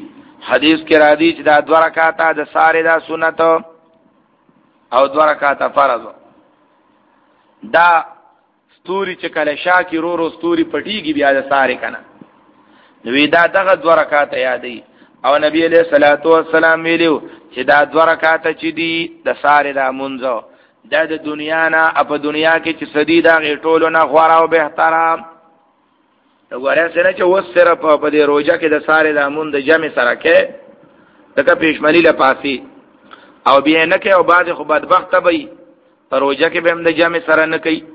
Speaker 1: حدیث کې را دي چې دا دوه رکعاته د ساره دا سنت او دوه رکعاته فرض. دا ستوري چې کله شاکی رو رو ستوري پټیږي بیا د ساره کنه نو دا دغه دوه رکعاته یادې او نبی علیہ الصلوۃ والسلام ویلو چې دا دوه رکعاته چې دي د ساره دا منځو دا د دنیا نه په دنیا کې چې سدي دا غټولو نه غوړه او بهتره وګوره سره چې وس سره په دې روزه کې د ساره د امون د جمع سره کې دغه پېشمنی له پاسي او بیا نه کې او بعد خو بدبخت وي په روزه کې به هم د جمع سره نه کوي.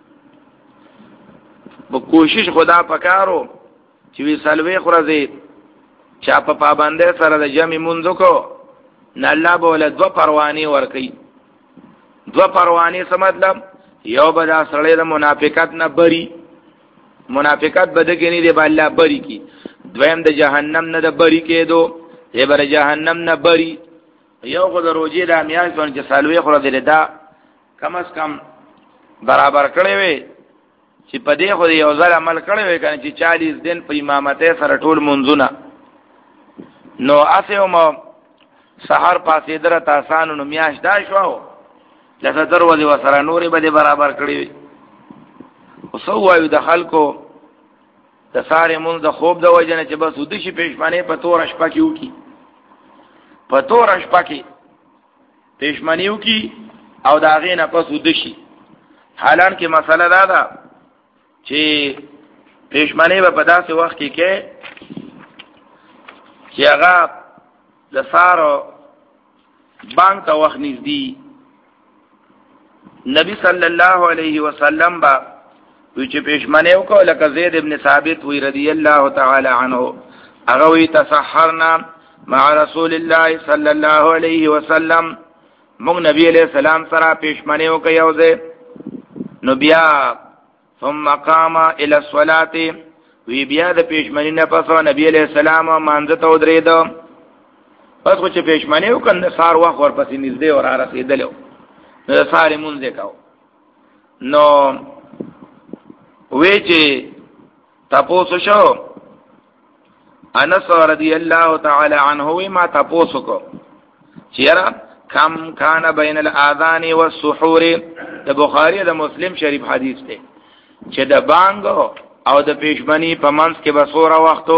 Speaker 1: په کوشش خدا پکارو چې وی سلوي خورځي چا په پابنده سره د جمع منځ کو نه الله به ول دو پرواني ور کوي. دو پرواني څه مطلب؟ یو به دا سړی د منافقت نه بری منافقت بده کې نه دی بالله بری کی دویم د جهنم نه د بری کېدو یې بر جهنم نه بری یو خو د روزي د میاش باندې سالوي خو دې دا کم از کم برابر کړی وي چې په دې خو یو ځل عمل کړی وي کنه چې چالیس دن په امامته سره ټول منځونه نو اسه مو سحر پاسې درته آسان نو میاش دا شو لکه تر ولې وسره نورې به برابر کړی وي. وسو وایو د خلکو د ساره مونږ د خوب د وجنه چې بس ودشي پېشمنه په تور شپه کې وکي په تور شپه کې پېشمنه وکي او دا غینه پس ودشي. حالان کې مسله دا ده چې پېشمنه په داسې وخت کې کې چې هغه د سارو بانک ته وخت نږدې نبی صلی الله علیه وسلم با وی چې پېشمنه وکړه لکه زید ابن ثابت وی رضی الله تعالی عنه هغه وی تسحرنا مع رسول الله صلی الله علیه وسلم موږ نبی علیہ السلام سره پېشمنه وکړه یو ځای نو بیا ثم قام الى الصلاه وی بیا د پېشمنه نه پسو نبی علیہ السلام مانځه ته ودرېد پس خو چې پېشمنه وکړه سار وخت ورپسې نږدې اور رسیدلو نو ساري مونږه کاو نو وی چې تاسو شو انس رضی الله تعالی عنه وی ما تاسو کو چیرې کم کان بین الاذان والسحور د بخاری د مسلم شریف حدیث ته چې د بانګ او د پېشمنی په منځ کې بسوره وختو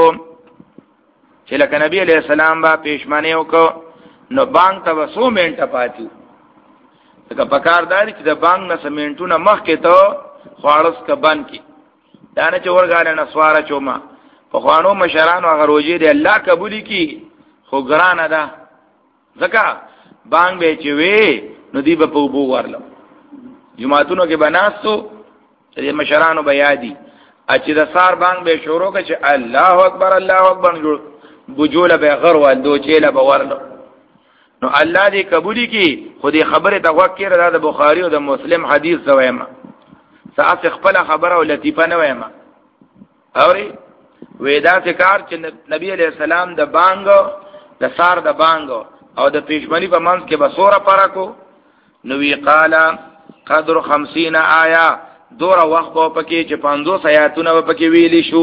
Speaker 1: چې لکه نبی علیہ السلام با پېشمنی وکړو نو بانګ ته وسو منټه پاتې دا پکارداري چې د بانګ نه سمنټونه مخ کې ته خوارس کا بن کی دا نه چې ورغاله نه سواره چوما په خوانو مشرانو هغه روزي دی الله قبول کی خو ګرانه ده ځکه بانګ به چې وی نو دی په بو ورلو جمعهتونو کې بناستو چې مشرانو بیا دي چې د سار بانګ به شروع کړي چې الله اکبر الله اکبر جوړ بوجوله به غر ول دوچېله به ورلو نو الله دې قبول کی خو دې خبره ته وکړه د بخاری او د مسلم حدیث زویما ساعت خپل خبره او لطیفه نه ویما اوري وېدا ذکر چې نبی علیہ السلام د بانګ د سار د بانګ او د پېشمنی په منځ کې بسوره پرکو نو وی قال قدر خمسين آیا دور وخت په پکې چې پنځوس آیاتونه په پکې ویلي شو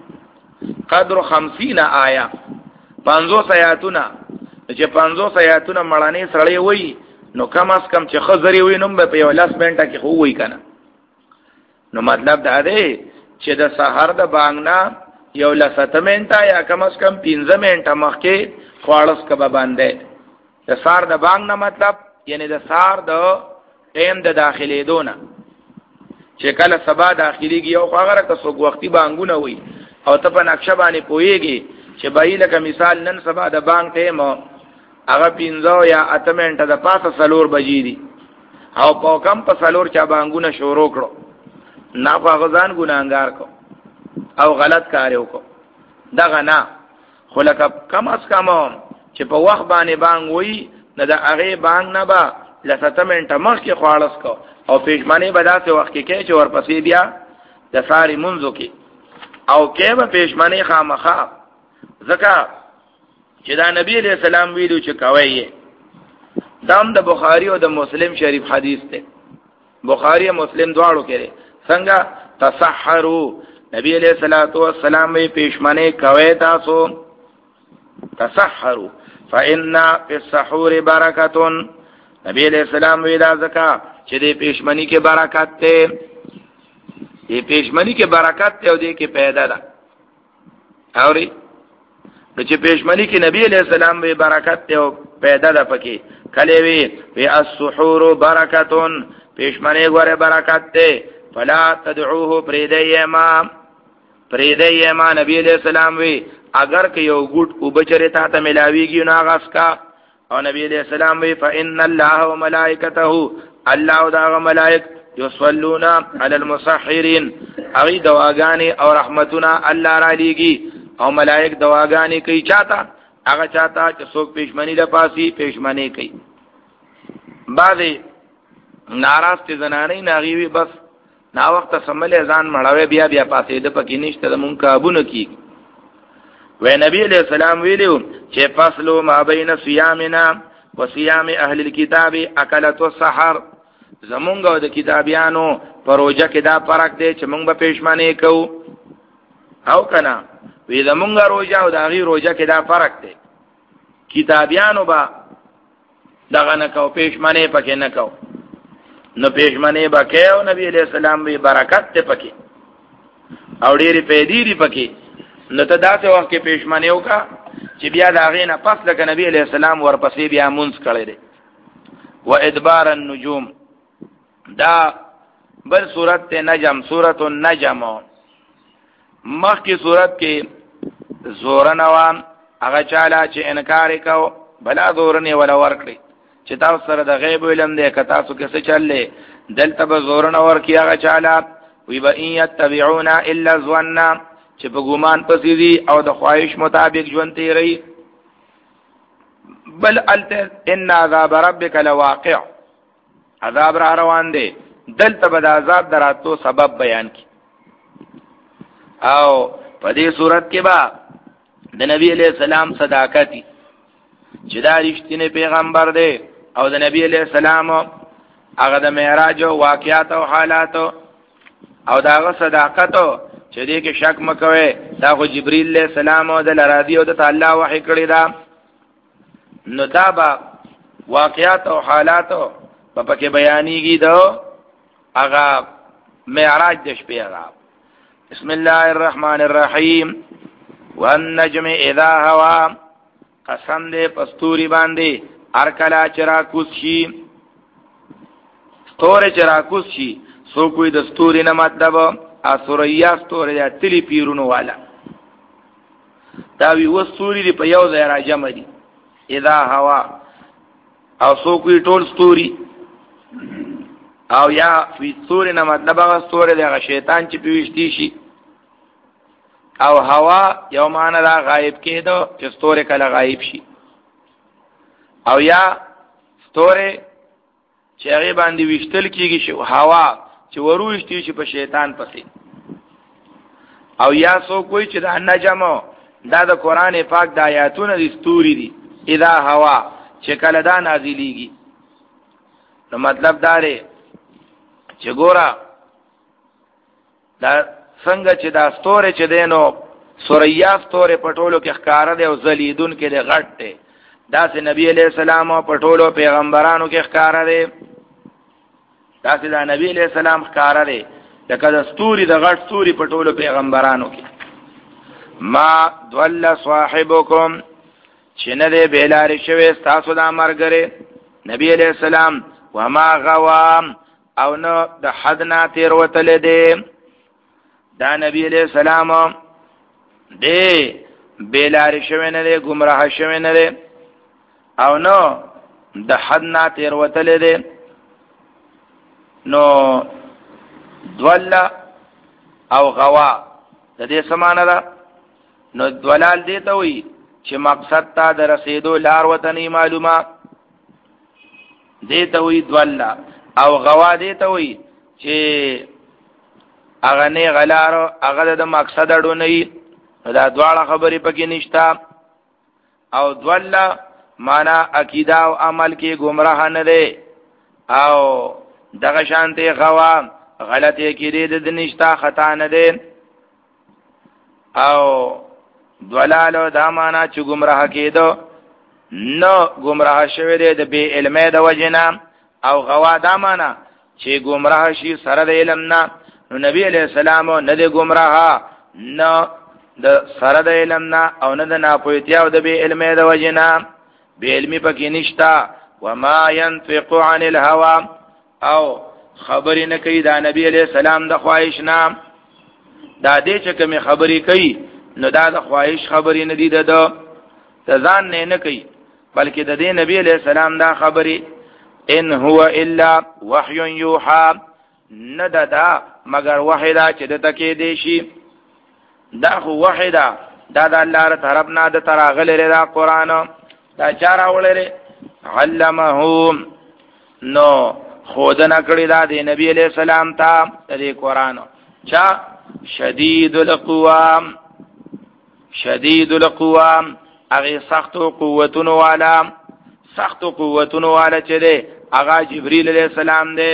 Speaker 1: قدر خمسين آیا پنځوس آیاتونه چې پنځوس آیاتونه مړانه سړی وای نو کم از کم چې خزري وای نو په یو لاس منټه کې خو وای کنه نو مطلب دا دی چې د سحر د بانګنا یو لسته منټه یا کم از کم پنځه منټه مخکې خوړس کبه باندې د سحر د بانګنا مطلب یعنی د سحر د ټیم د داخلي دونه چې کله سبا داخليږي یو خبره که څوک وختي بانګونه وای او ته په نقشه باندې پويږي چې بای لکه مثال نن سبا د بانګ ټیم هغه پنځه یا اته منټه د پاسه سلور بجې دي او په کم په سلور چا بانګونه شروع کړو نه هغه ځان ګناګار کو او غلط کار وکړو دغه نه خو لکه کم از کم چې په وخت باندې بانګ وای نه د هغه بانګ نه با لسته منټه مخکې خالص کو او پېشمنی به داسې وخت کې کې چې ورپسې بیا د ساری منځو کې او کې به پېشمنی خامخا ځکه چې دا نبی علیہ السلام ویلو چې کوي دام د بخاری او د مسلم شریف حدیث ته بخاری او مسلم دواړو کې څنګه تسحروا نبی علیہ الصلوۃ والسلام یې پېشمنی کوي تاسو تسحروا فإن في السحور برکة. نبی علیہ السلام ویلا زکا چې دې پېشمنی کې برکت ته، دې پېشمنی کې برکت ته او دې کې پیدا ده. اوري نو چې پېشمنی کې نبی علیہ السلام وی برکت ته او پیدا ده پکې کله وی فی السحور برکة، پېشمنی غره برکت ته. فلا تدعوه پریدیما، پریدیما نبی علیہ السلام وی اگر که یو ګټ او بچره تا ته ملاویږي نو غاس کا. او نبی علیہ السلام وی فإن الله وملائکته، الله او دا ملائک یصلون علی المسحرین، اغي دواګانی او رحمتنا الله را لیږي او ملائک دواګانی کوي چاته، هغه چاته چې څوک پېشمنی د پاسی پېشمنی کوي. بعضی ناراض ته زنانې ناغي بس نا وخت سمل ځان مړاوي بیا بیا پاسې د پکې نشته د مونږ کابونه کی. و نبی علیہ السلام ویلو چې فصلو ما بین صيامنا و صيام اهل الكتاب اکلت السحر، زمونږ او د کتابیانو پروژه کې دا فرق دی چې مونږ به پېشمنی کوو او کنا وی زمونږ روزه او د هغه روزه کې دا فرق دی. کتابیانو با دغه نه کو پېشمنی پکې نه کو، نو پېشمنی بکې او نبی علیہ السلام وی برکت ته پکې او ډېری پیډيري پکې. نو ته داسې وخت کې پېشمنی وکا چې بیا دا غینه پس لکه نبی علیہ السلام ورپسې بیا مونږ کړی دی. و ادبار النجوم، دا بل صورت ته نجم، سورۃ النجم. مخ کی صورت کې زورن وان هغه چاله چې انکار وکاو بلا زورنی ولا ورکړي چې تاسو سره د غیب علم دې کتا سو کې څه چلې دلته به زورن ورکی هغه چاله وی به ان يتبعون الا ظن، چې په ګمان پسې دي او د خواهش مطابق ژوند تیری. بل الته ان عذاب ربک لواقع، عذاب را روان دی، دلته به د عذاب دراتو سبب بیان کی. او په دې صورت کې با د نبی علیہ السلام صداقت چې دا رښتینی پیغمبر دی او د نبی علیہ السلام هغه د معراج او واقعات او حالات او داغه صداقت چې دې کې شک مکوي، دا خو جبرئیل علیہ السلام او د لرادی او د تعالی وحی کړی دا. نو دا با واقعات او حالات په پکې بیانېږي دا هغه معراج د شپې هغه. بسم الله الرحمن الرحیم. والنجم اذا هوا، قسم دې پستوري باندې ارکلا چرا کوس شي، ستوره چرا کوس شي. سو کوئی د ستوري نه مطلب اسوریا ستوره یا تلی پیرونو والا دا وی وستوري دی په یو ځای راجمع دي اذا هوا، او سو کوئی ټول ستوري او یا وی ستوري نه مطلب هغه ستوره دی شیطان چې پیوشتي شي. او هوا یو معنی دا غایب کېدو چې ستوره کله غایب شي، او یا ستوره چې هغه باندې وشتل کېږي شو هوا چې وروشتي شي په شیطان پسې. او یا سو کوئی چې دا نجم دا د قران پاک د آیاتونو د ستوري دي اذا هوا چې کله دا نازلېږي. نو مطلب دا دی چې ګورا دا څنګه چې دا ستوره چې دینو سوریا ستوره پټولو کې ښکارا دی او زلیدون کې دی غټ دی، دا سه نبی علیہ السلام او پټولو پیغمبرانو کې ښکارا دی، دا سه دا نبی علیہ السلام ښکارا دی لکه د ستوري د غټ ستوري پټولو پیغمبرانو کې. ما ضل صاحبکم، چې نه دی بیلاری شوی تاسو دا مرګره نبی علیہ السلام، وما غوا او نو د حد نه تیر وتل دی دا نبی علیہ السلام دی بیلاری شوی نه دی گمراه شوی نه دی او نو د حد نه تیر وتل دی. نو دول او غوا د دې سمانه ده. نو دولال دی ته وي چې مقصد ته د رسیدو لار وطنی معلومه دی ته وي دول، او غوا دی ته وي چې اغه نه غلارو هغه د مقصد اډو نه دا دواړه خبرې پکې نشتا. او دول معنا عقیده او عمل کې گمراه نه دی، او دغه شانته غوا غلطی کې دې د نشتا خطا نه دی. او دلالو دا معنا چې گمراه کېدو نو گمراه شوی دی د بی علمه د وجنا او غوا دا معنا چې گمراه شي سره د علم نه نو نبی علیہ السلام نه د گمراه نه د سره د علم نه او نه د ناپوهتیا او د بی علمه د وجنا بی علمي پکې نشتا وما ينطق عن الهوى او خبرې نه کوي دا نبی علیہ السلام د خواهش نه دا دې چې کوم خبرې کوي نو دا د خواهش خبرې نه دي د ځان نه نه کوي بلکې د دې نبی علیہ السلام دا خبرې ان هو الا وحي يوحى نددا مگر وحی دا چې د تکې دی شي دا خو وحی دا دا د الله تر طرف نه د تراغله دا قران دا چار اولره علمه نو خودنه کړی دا د نبی علیہ السلام ته د قران چا شدید القوام شدید القوام هغه سخت قوتونو والا سخت قوتونو والا چې دی هغه جبرئیل علیہ السلام دی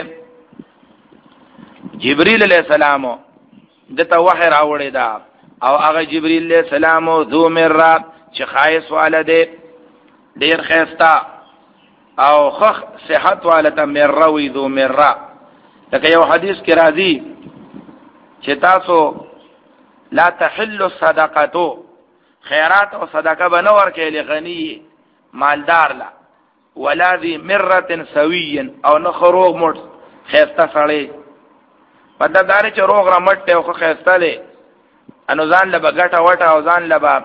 Speaker 1: جبرئیل علیہ السلام دته وحی راوړی دا او هغه جبرئیل علیہ السلام ذو مرہ چې خایس والا دی ډیر خیستا او خخ صحت والا مرہ وی ذو مرہ لکه یو حدیث کې راځي چې تاسو لا تحل الصدقه خیرات او صدقه بنور کې لغنی مالدار لا ولا ذی مره سوی او نخروغ مټ خیستا سړی پدې دار چې روغ را مټ ته خو خیستا له انو ځان له بغټه وټه او ځان له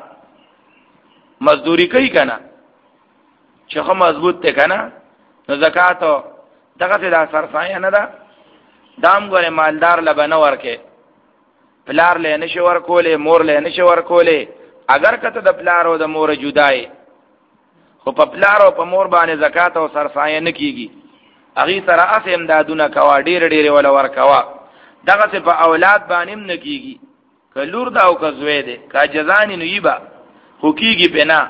Speaker 1: مزدوری کوي کنه چې خو مضبوط ته کنه نو زکات دغه د سرسایه نه ده دام ګوره مالدار له بنور کې پلار له نشو ور کولې مور له نشو ور کولې اگر کته د پلار او د مور جدای خو په پلار او په مور باندې زکات او سرسایه نه کیږي اغي سره اس امدادونه کوا ډیر ډیر ولا ور کوا دغه څه په اولاد باندې نه کیږي کلور دا او کزوې ده کا جزانی نو یبا خو کیږي پنا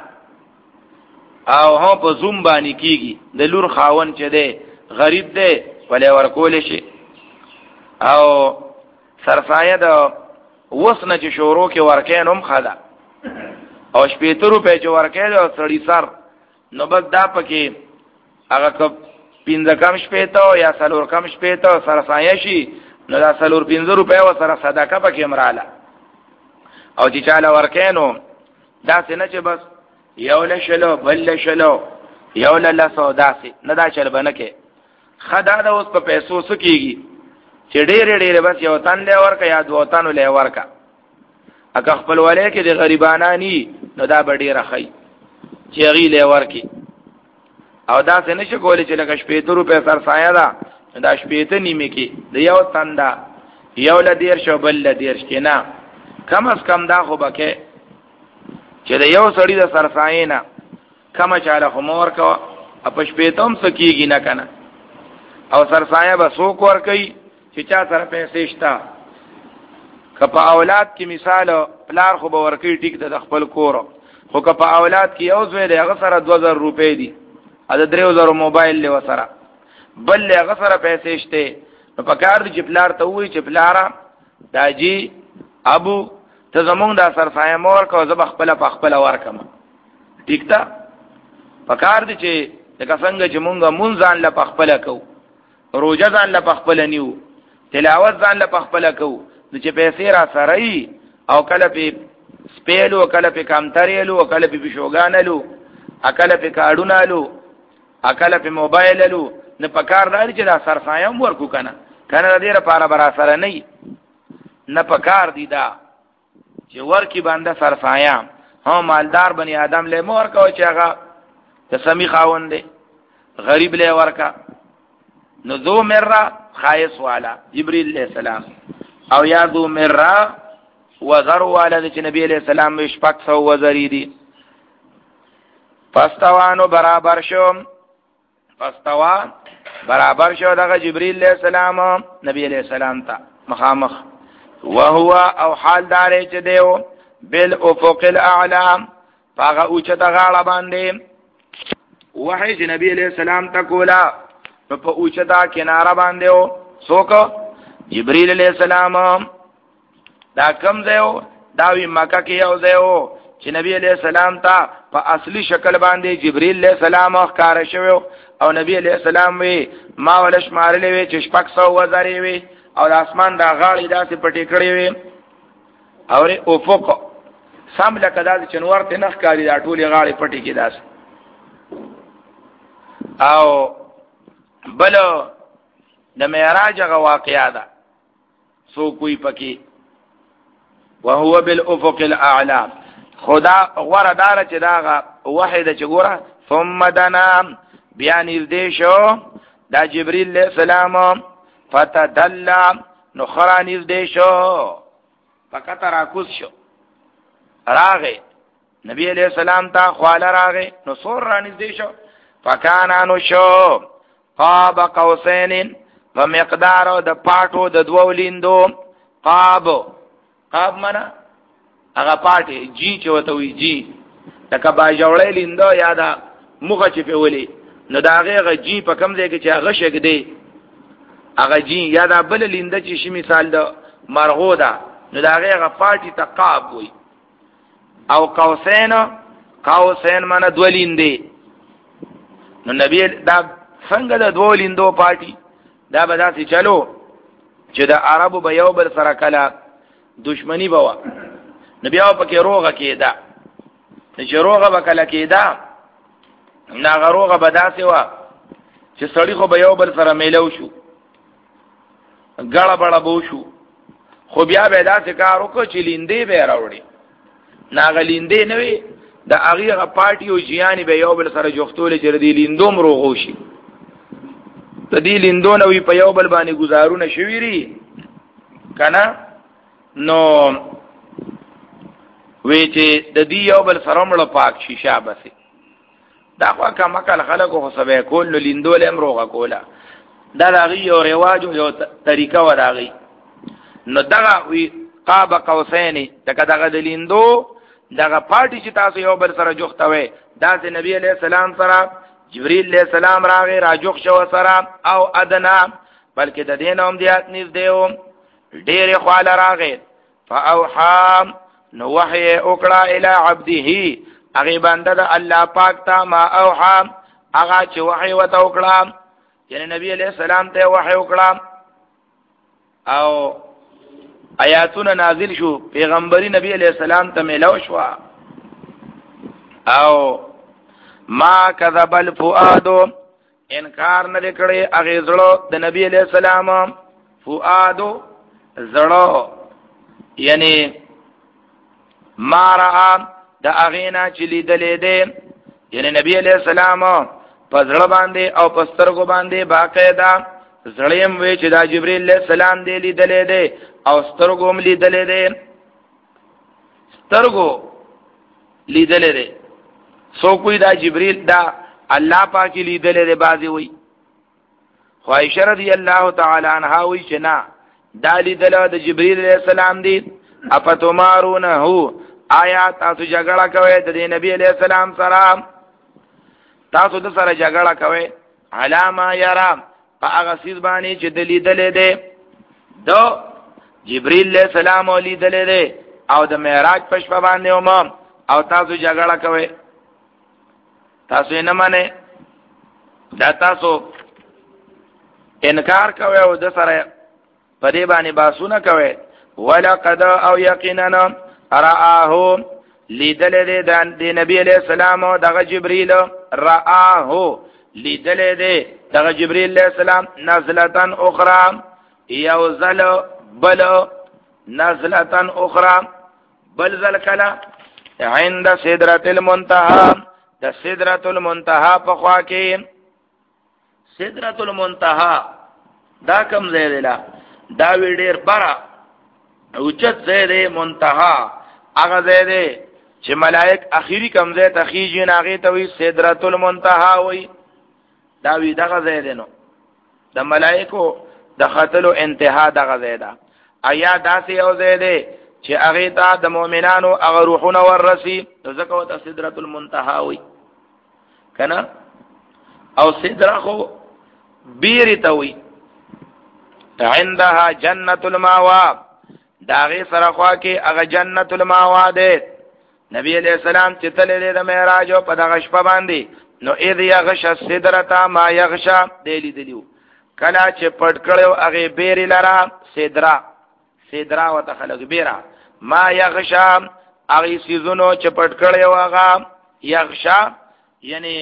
Speaker 1: او هو په زوم باندې کیږي د لور خاون چې ده غریب ده ولې ور کول شي او سرسایه د وسنه چې شورو کې ورکې نوم خدا او شپېته روپے چې ورکې او سړی سر نو بس دا پکې هغه ک پینځه کم شپېته یا څلور کم شپېته سرسایه شي نو دا څلور پینځه روپے و سره صدقه پکې مراله او چې چاله ورکې نو دا څنګه چې بس یو لشلو بل لشلو یو لسو داسې نه دا چل بنه کې خدا دا اوس په پیسو سکیږي چې ډېر ډېر بس یو تن له ورکا یا دو تن له ورکا اګه خپل ولې کې د غریبانانی نو دا بډې راخی چې غی له ورکی او دا څنګه چې کولې چې لکه شپېته روپے سرسایه ده دا شپېته نیمه کې د یو تن دا یو ل دیر شو بل ل دیر کې نه کم از کم دا خو بکې چې د یو سړی د سرسایه نه کما چاله خمور کو اپ شپېتم سکیږي نه کنه او سرسایه به سو کور کوي چې چا سره پیسې شتا کپا اولاد کی مثال پلار خو به ورکی ټیک د خپل کور خو کپا اولاد کی یو زوی د غسر دو زره روپے دي ا د درو زره موبایل له وسره بل له غسر پیسې شته په پکار دي چې پلار ته وای چې پلارا داجی ابو ته زمونږ د سرسایه مور کو زب خپل په خپل ورکم ټیک تا پکار دي چې لکه څنګه چې مونږه مونږ ځان له خپل کو روزه ځان له خپل نیو تلاوت ځان له خپل کو چې پیسې را سره او کله په سپېلو کله په کمترېلو کله په بشوګانلو اکله په کاډونالو اکله په موبایللو نه پکار داري چې دا سرسایه ورکو کنه کنه دې لپاره برا سره نه نه پکار دي دا چې ورکی باندې سرسایه هم مالدار بنی آدم له مور کو چې هغه د سمی خاوند دی غریب له ورکا نو ذو مرہ خایس والا جبرئیل علیہ السلام او یا ذو مرہ وزر والا چې نبی علیہ السلام شپږ سو وزری دي پستوانو برابر شو پستوا برابر شو دغه جبرئیل علیہ السلام نبی علیہ السلام ته مخامخ وهو او حال دار چې دیو بالافق الاعلى هغه اوچته غاړه باندې وحی چې نبی علیہ السلام ته کولا په اوچته کناره باندې او څوک جبرئیل علیہ السلام دا کم ځایو دا وی مکه کې یو ځایو چې نبی علیہ السلام ته په اصلي شکل باندې جبرئیل علیہ السلام ښکار شوی او نبی علیہ السلام وی ما ولش مارلې وی چې شپږ سو وزرې وی او د اسمان دا غاړې داسې پټې کړې وی او افق سم لکه داسې چنور ته نخ کاری دا ټولې غاړې پټې کې داسې او بل د معراج غو واقعا ده سو کوئی پکې وهو بالافق الاعلى خدا غوړه دار چې داغه وحیده چې ګوره ثم دنا بیا نږدې شو دا جبرئیل علیہ السلام فتدلى نو خرا نږدې شو فقط راکوس شو راغه نبی علیہ السلام ته خواله راغه نو سور را نږدې شو فکان نو شو قاب قوسین ومقدار د پاټو د دوو لیندو قاب قاب منا هغه پاټي جی چوته وی جی لکه با جوړې لیندو یادا مخه چې په ولي نو دا هغه جی په کم ځای کې چې هغه شګ دی هغه جی یادا بل لینده چې شي مثال د مرغو ده نو دا هغه پاټي تقاب وی او قوسین قوسین منا دو لیندې نو نبی دا څنګه د دوو لیندو پاټي دا به داسې چلو چې د عربو به یو بل سره کله دشمنی بوا نبی او پکې روغه کېده چې روغه به کله کېده ناغه روغه به داسې وه چې سړی خو به یو بل سره میلو شو ګړه بړه به شو خو بیا به داسې کار وکړو چې لیندې به یې راوړي ناغه لیندې نه وي د هغې هغه پاټي او جیانې به یو بل سره جوختولې چې د دې لیندو م روغ وشي د دې لیندو نه وي په یو بل باندې ګزارونه شوي دي که نه نو وی چې د دې یو بل سره مړه پاک شي شابسې دا خو کمکل خلکو خو سبی کول نو لیندو له هم روغه کوله دا د هغې یو رواج یو طریقه وه د هغې نو دغه وی قاب قوسین لکه دغه د لیندو دغه پاټي چې تاسو یو بل سره جوختوئ داسې نبی علیہ السلام سره جبرئیل علیہ السلام راغی را جوخ شو سره او ادنا بلکې د دې نوم دیات نږدې و ډېرې خواله راغی فاوحا نو وحی وکړه الی عبده هغې بنده د الله پاک ته ما اوحا هغه چې وحی ورته وکړه یعنی نبی علیہ السلام ته وحی وکړه او آیاتونه نازل شو پیغمبري نبی علیہ السلام ته ملو شو او ما کذب الفؤاد انکار نه کړي هغه زړه د نبی علیہ السلام فؤاد زړه یعنی ما را د اغینا چې لیدلې ده یعنی نبی علیہ السلام په زړه باندې او په سترګو باندې باقاعده زړیم وی چې دا جبرئیل علیہ السلام دی لیدلې ده او سترګو هم لیدلې ده سترګو لیدلې ده سو کوئی دا جبرئیل دا الله پاک لیدلې ده بازي وی خو عائشہ رضی الله تعالی عنها وی چې نه دا لیدل د جبرئیل علیہ السلام دی اپتمارونه آیا تاسو جګړه کوئ د نبی علیہ السلام سره تاسو د سره جګړه کوئ علامه یرا په هغه سیز باندې چې د لیدلې ده دو جبرئیل علیہ السلام لیدلې ده او د معراج په شپه باندې هم او تاسو جګړه کوئ تاسو یې نه منئ دا تاسو انکار کوئ او د سره په دې باندې باسونه کوئ ولقد او یقینا رآه لیدلې ده د نبی علیہ السلام او دغه جبرئیل رآه لیدلې ده دغه جبرئیل علیہ السلام نزلتن اخرى یوزل بل نزلتن اخرى بل ذل کلا عند سدرۃ المنتهى د سدرۃ المنتهى په خوا کې سدرۃ المنتهى دا کوم ځای دی دا وی ډیر برا اوچت ځای دی منتهى هغه ځای دی چې ملائک اخیری کوم ځای ته خیږي هغه ته وی سدرۃ المنتهى وی دا وی دغه ځای دی نو د ملائکو د خطلو انتها دغه ځای ده ایا داسې یو ځای دی چې هغه ته د مؤمنانو هغه روحونه ورسي ځکه وته سدرۃ المنتهى وی کنه او سدرہ خو بیری ته وی عندها جنت الماوا داغه سره خوا کې هغه جنت الماوا ده نبی علیہ السلام چې تللی د معراج په دغه شپه باندې نو اذ یغش السدرة ما یغشا دیلی دیلیو کلا چې پټ کړو هغه بیرې لرا سدرا سدرا وته خلق بیرا ما یغشا هغه سيزونو چې پټ کړو هغه یغشا یعنی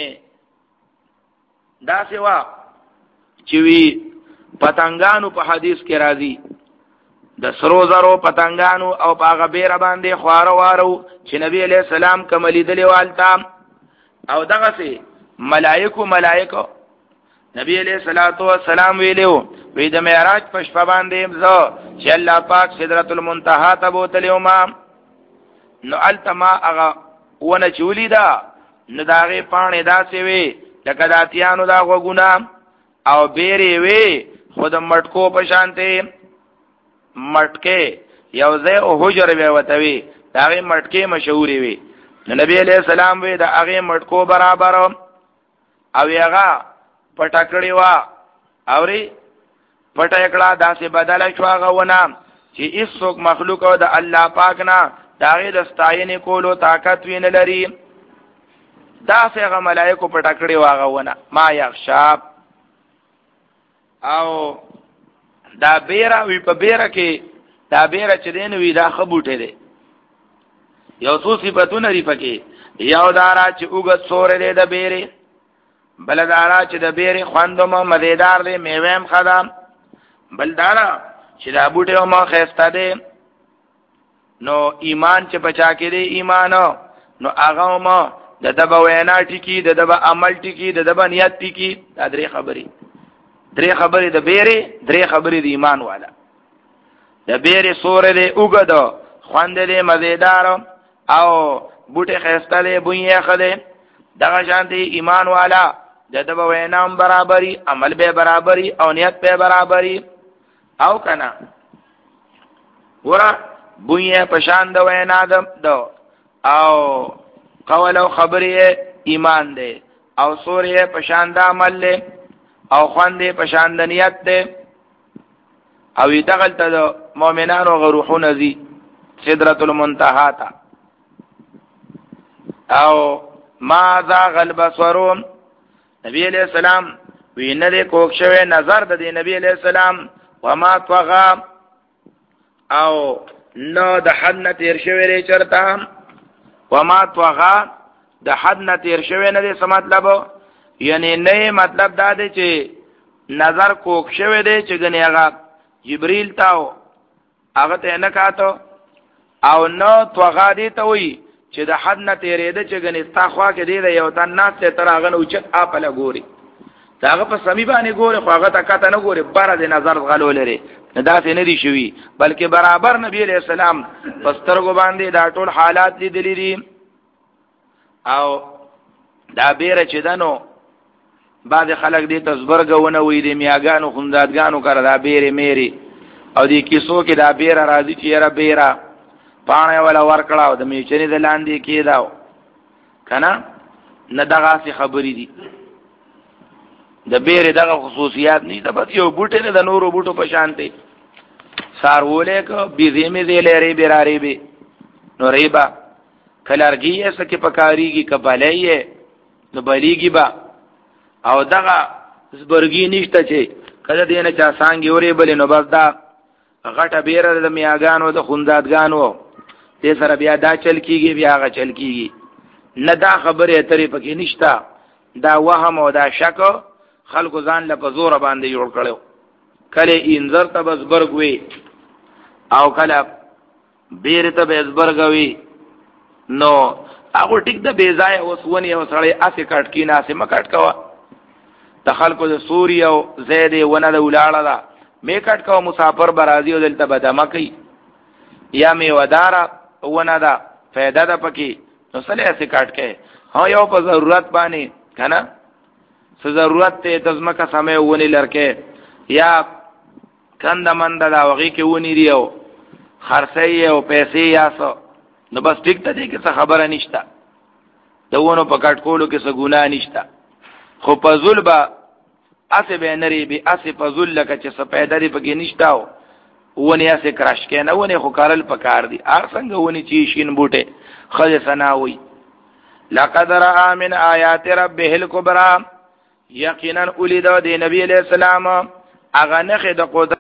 Speaker 1: دا سوا چې وی پتنګانو په حدیث کې راځي د سرو زرو پتنګانو او هغه بیره باندې خواره وارو چې نبی علیہ السلام کملی دلی والتا او دغه سي ملائکو ملائکو نبی علیہ الصلوۃ والسلام ویلو وې د معراج په شپه باندې زه چې الله پاک سدرۃ المنتهى ته بوتلو ما نو التما هغه ونه چولی دا نو داغه پانه داسې وی لکه داتیانو دا غوګونه او بیره وی خود مټکو په شانته مټکه یو ځای او حجر به وتوي داغه مټکه مشهوري وي نبی علیہ السلام وی دا هغه مټکو برابر او هغه پټکړی وا اوري پټکړه داسې بدل شو هغه ونه چې هیڅ مخلوق او د الله پاک نه داغه د ستاینې کولو طاقت وین لري دا څنګه ملائکه پټکړی واغه ونه ما یخشاب او دا بیره وی په بیره کې دا بیره چې دین وی دا خبوټه دی یو څو صفاتونه لري پکې یو دارا چې وګت سورې دی د بیره بل دارا چې د بیره خواندم مزیدار دی میوهم خدام بل دارا چې دا بوټه ما خسته دی نو ایمان چې بچا کې دی ایمان نو هغه ما د دبا وینا ټکی د دبا عمل ټکی د دبا نیت ټکی دا درې خبرې درې خبرې د بیره درې خبرې د ایمان والا د بیره سورې دی وګد خواند دی مزیدار او بوټه خسته دی بوې خده دغه شانتي ایمان والا د دبا وینا برابرۍ عمل به برابرۍ او نیت به برابرۍ او کنا ورا بوئے پشان دو وینا دو او قول او خبری ایمان دے او سوری پشان دا عمل لے او خوان پشان دا نیت دے او دغل تا دو مومنان و غروحو نزی سدرۃ المنتہا تا او ما زاغ البصرون نبی علیہ السلام وین دے کوکشوے نظر دا دی نبی علیہ السلام وما طغا او نو د حد نه تیر شوی ری چرته وما طغا د حد نه تیر شوی نه دی څه مطلب یعنی نه مطلب دا دی چې نظر کوک شوی دی چې غنی هغه جبرئیل تاو هغه ته نه کاته او نو طغا دی ته وی چې د حد نه تیرې ده چې غنی ستا خوا کې دی یو تن ناس ته تر هغه نو چت اپل ګوري داغه په سمی باندې ګوره خو هغه تکاته نه ګوره بار د نظر غلو لري دا څه نه دي شوی بلکې برابر نبی علیہ السلام پسترګو باندې دا ټول حالات لیدلې دي او دا بیره چې دنو بعض خلک دې تزبرګونه وې دي میاګانو خوندادګانو کړه دا بیره میری او دې کیسو کې دا بیره راځي چې را بیره پانه ولا ورکړاو د میچنې د لاندې کېداو کنه نه دغه څه خبرې دي د بیره دغه خصوصیات نه د بس یو بوټه نه د نورو بوټو په شان دی سارولې کو بيزيمه دې لري بیراری به نو ریبا کلارګي یې سکه پکاريږي کبلې نو بلیږي با او دغه زبرګي نشته چې کله دې نه چا څنګه اوري بل نو بس دا غټه بیره د میاګانو د خوندادګانو دې سره بیا دا چل کیږي بیا غا چل کیږي نه دا خبره اترې پکې نشتا دا وهم او دا شک خلکو ځان له په زور باندې جوړ کړو کله انذر ته بس برګوي او کله بیر ته بس برګوي نو هغه ټیک د بیزای اوس ونی او سړی اسې کټ کی نه اسې مکټ کوا د خلکو د سوري او زید ونه د ولاړه دا می کټ کوا مسافر برازي او دلته بدما کوي یا می ودارا ونه دا فائدہ ده پکې نو سړی اسې کټ کوي ها یو په ضرورت باندې کنه څه ضرورت ته تزمکه سمې ونی لرکه یا کند مند دا وږي کې ونی دیو خرڅي او پیسې یا سو نو بس ټیک ته دې کې څه خبره نشته دونه په کټ کولو کې څه ګناه نشته خو په ظلم اسه به نری به اسه په ظلم لکه چې څه پیدا لري پکې نشته ونی اسه کرش کنه ونی خو کارل پکار دی ار څنګه ونی چی شین بوټه خځه سناوي لقد را من آیات ربه الکبرى یقینا اولید د نبی علیہ السلام اغه نخ د قدرت